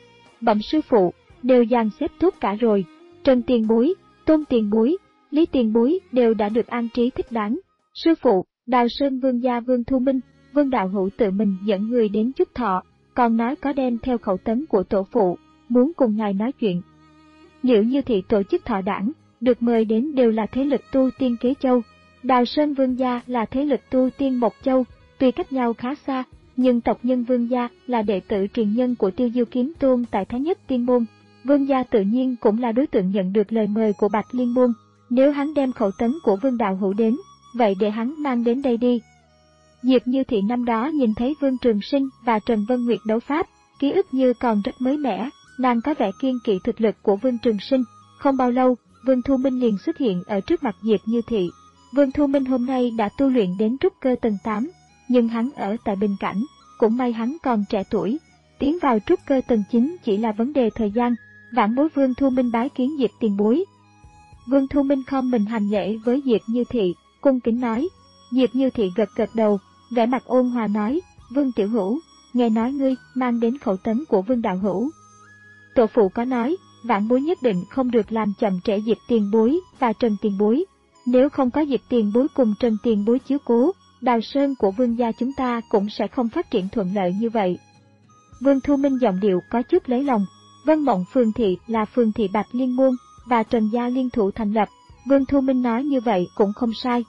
Bẩm sư phụ, đều dàn xếp tốt cả rồi. Trần Tiền Bối, Tôn Tiền Bối, Lý Tiền Bối đều đã được an trí thích đáng. Sư phụ, Đào Sơn Vương gia Vương Thu Minh, Vương Đạo Hữu tự mình dẫn người đến chúc thọ, còn nói có đem theo khẩu tấn của tổ phụ, muốn cùng ngài nói chuyện. Liệu Như Thị tổ chức thọ đảng, được mời đến đều là thế lực tu tiên Kế Châu. Đào Sơn Vương gia là thế lực tu tiên Mộc Châu, tuy cách nhau khá xa, nhưng tộc nhân Vương gia là đệ tử truyền nhân của Tiêu Diêu Kiếm Tôn tại Thái Nhất Tiên Môn. Vương gia tự nhiên cũng là đối tượng nhận được lời mời của Bạch Liên Môn. Nếu hắn đem khẩu tấn của Vương Đạo Hữu đến, vậy để hắn mang đến đây đi. Diệp Như Thị năm đó nhìn thấy Vương Trường Sinh và Trần Vân Nguyệt đấu pháp, ký ức như còn rất mới mẻ, nàng có vẻ kiêng kỵ thực lực của Vương Trường Sinh. Không bao lâu, Vương Thu Minh liền xuất hiện ở trước mặt Diệp Như Thị. Vương Thu Minh hôm nay đã tu luyện đến trúc cơ tầng tám, nhưng hắn ở tại Bình Cảnh, cũng may hắn còn trẻ tuổi. Tiến vào trúc cơ tầng chín chỉ là vấn đề thời gian. Vãn bối Vương Thu Minh bái kiến Diệp tiền bối. Vương Thu Minh khom mình hành lễ với Diệp Như Thị, cung kính nói. Diệp Như Thị gật gật đầu, vẻ mặt ôn hòa nói, Vương Tiểu Hữu, nghe nói ngươi mang đến khẩu tấn của Vương Đạo Hữu. Tổ phụ có nói, vãn bối nhất định không được làm chậm trễ Diệp tiền bối và Trần tiền bối. Nếu không có Diệp tiền bối cùng Trần tiền bối chiếu cố, Đào Sơn của Vương gia chúng ta cũng sẽ không phát triển thuận lợi như vậy. Vương Thu Minh giọng điệu có chút lấy lòng. Vân Mộng Phường Thị là phường thị Bạch Liên Môn và Trần gia liên thủ thành lập, Vương Thu Minh nói như vậy cũng không sai.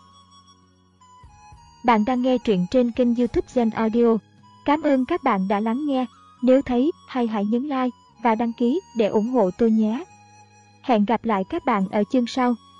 Bạn đang nghe truyện trên kênh YouTube Gen Audio. Cảm ơn các bạn đã lắng nghe. Nếu thấy hay hãy nhấn like và đăng ký để ủng hộ tôi nhé. Hẹn gặp lại các bạn ở chương sau.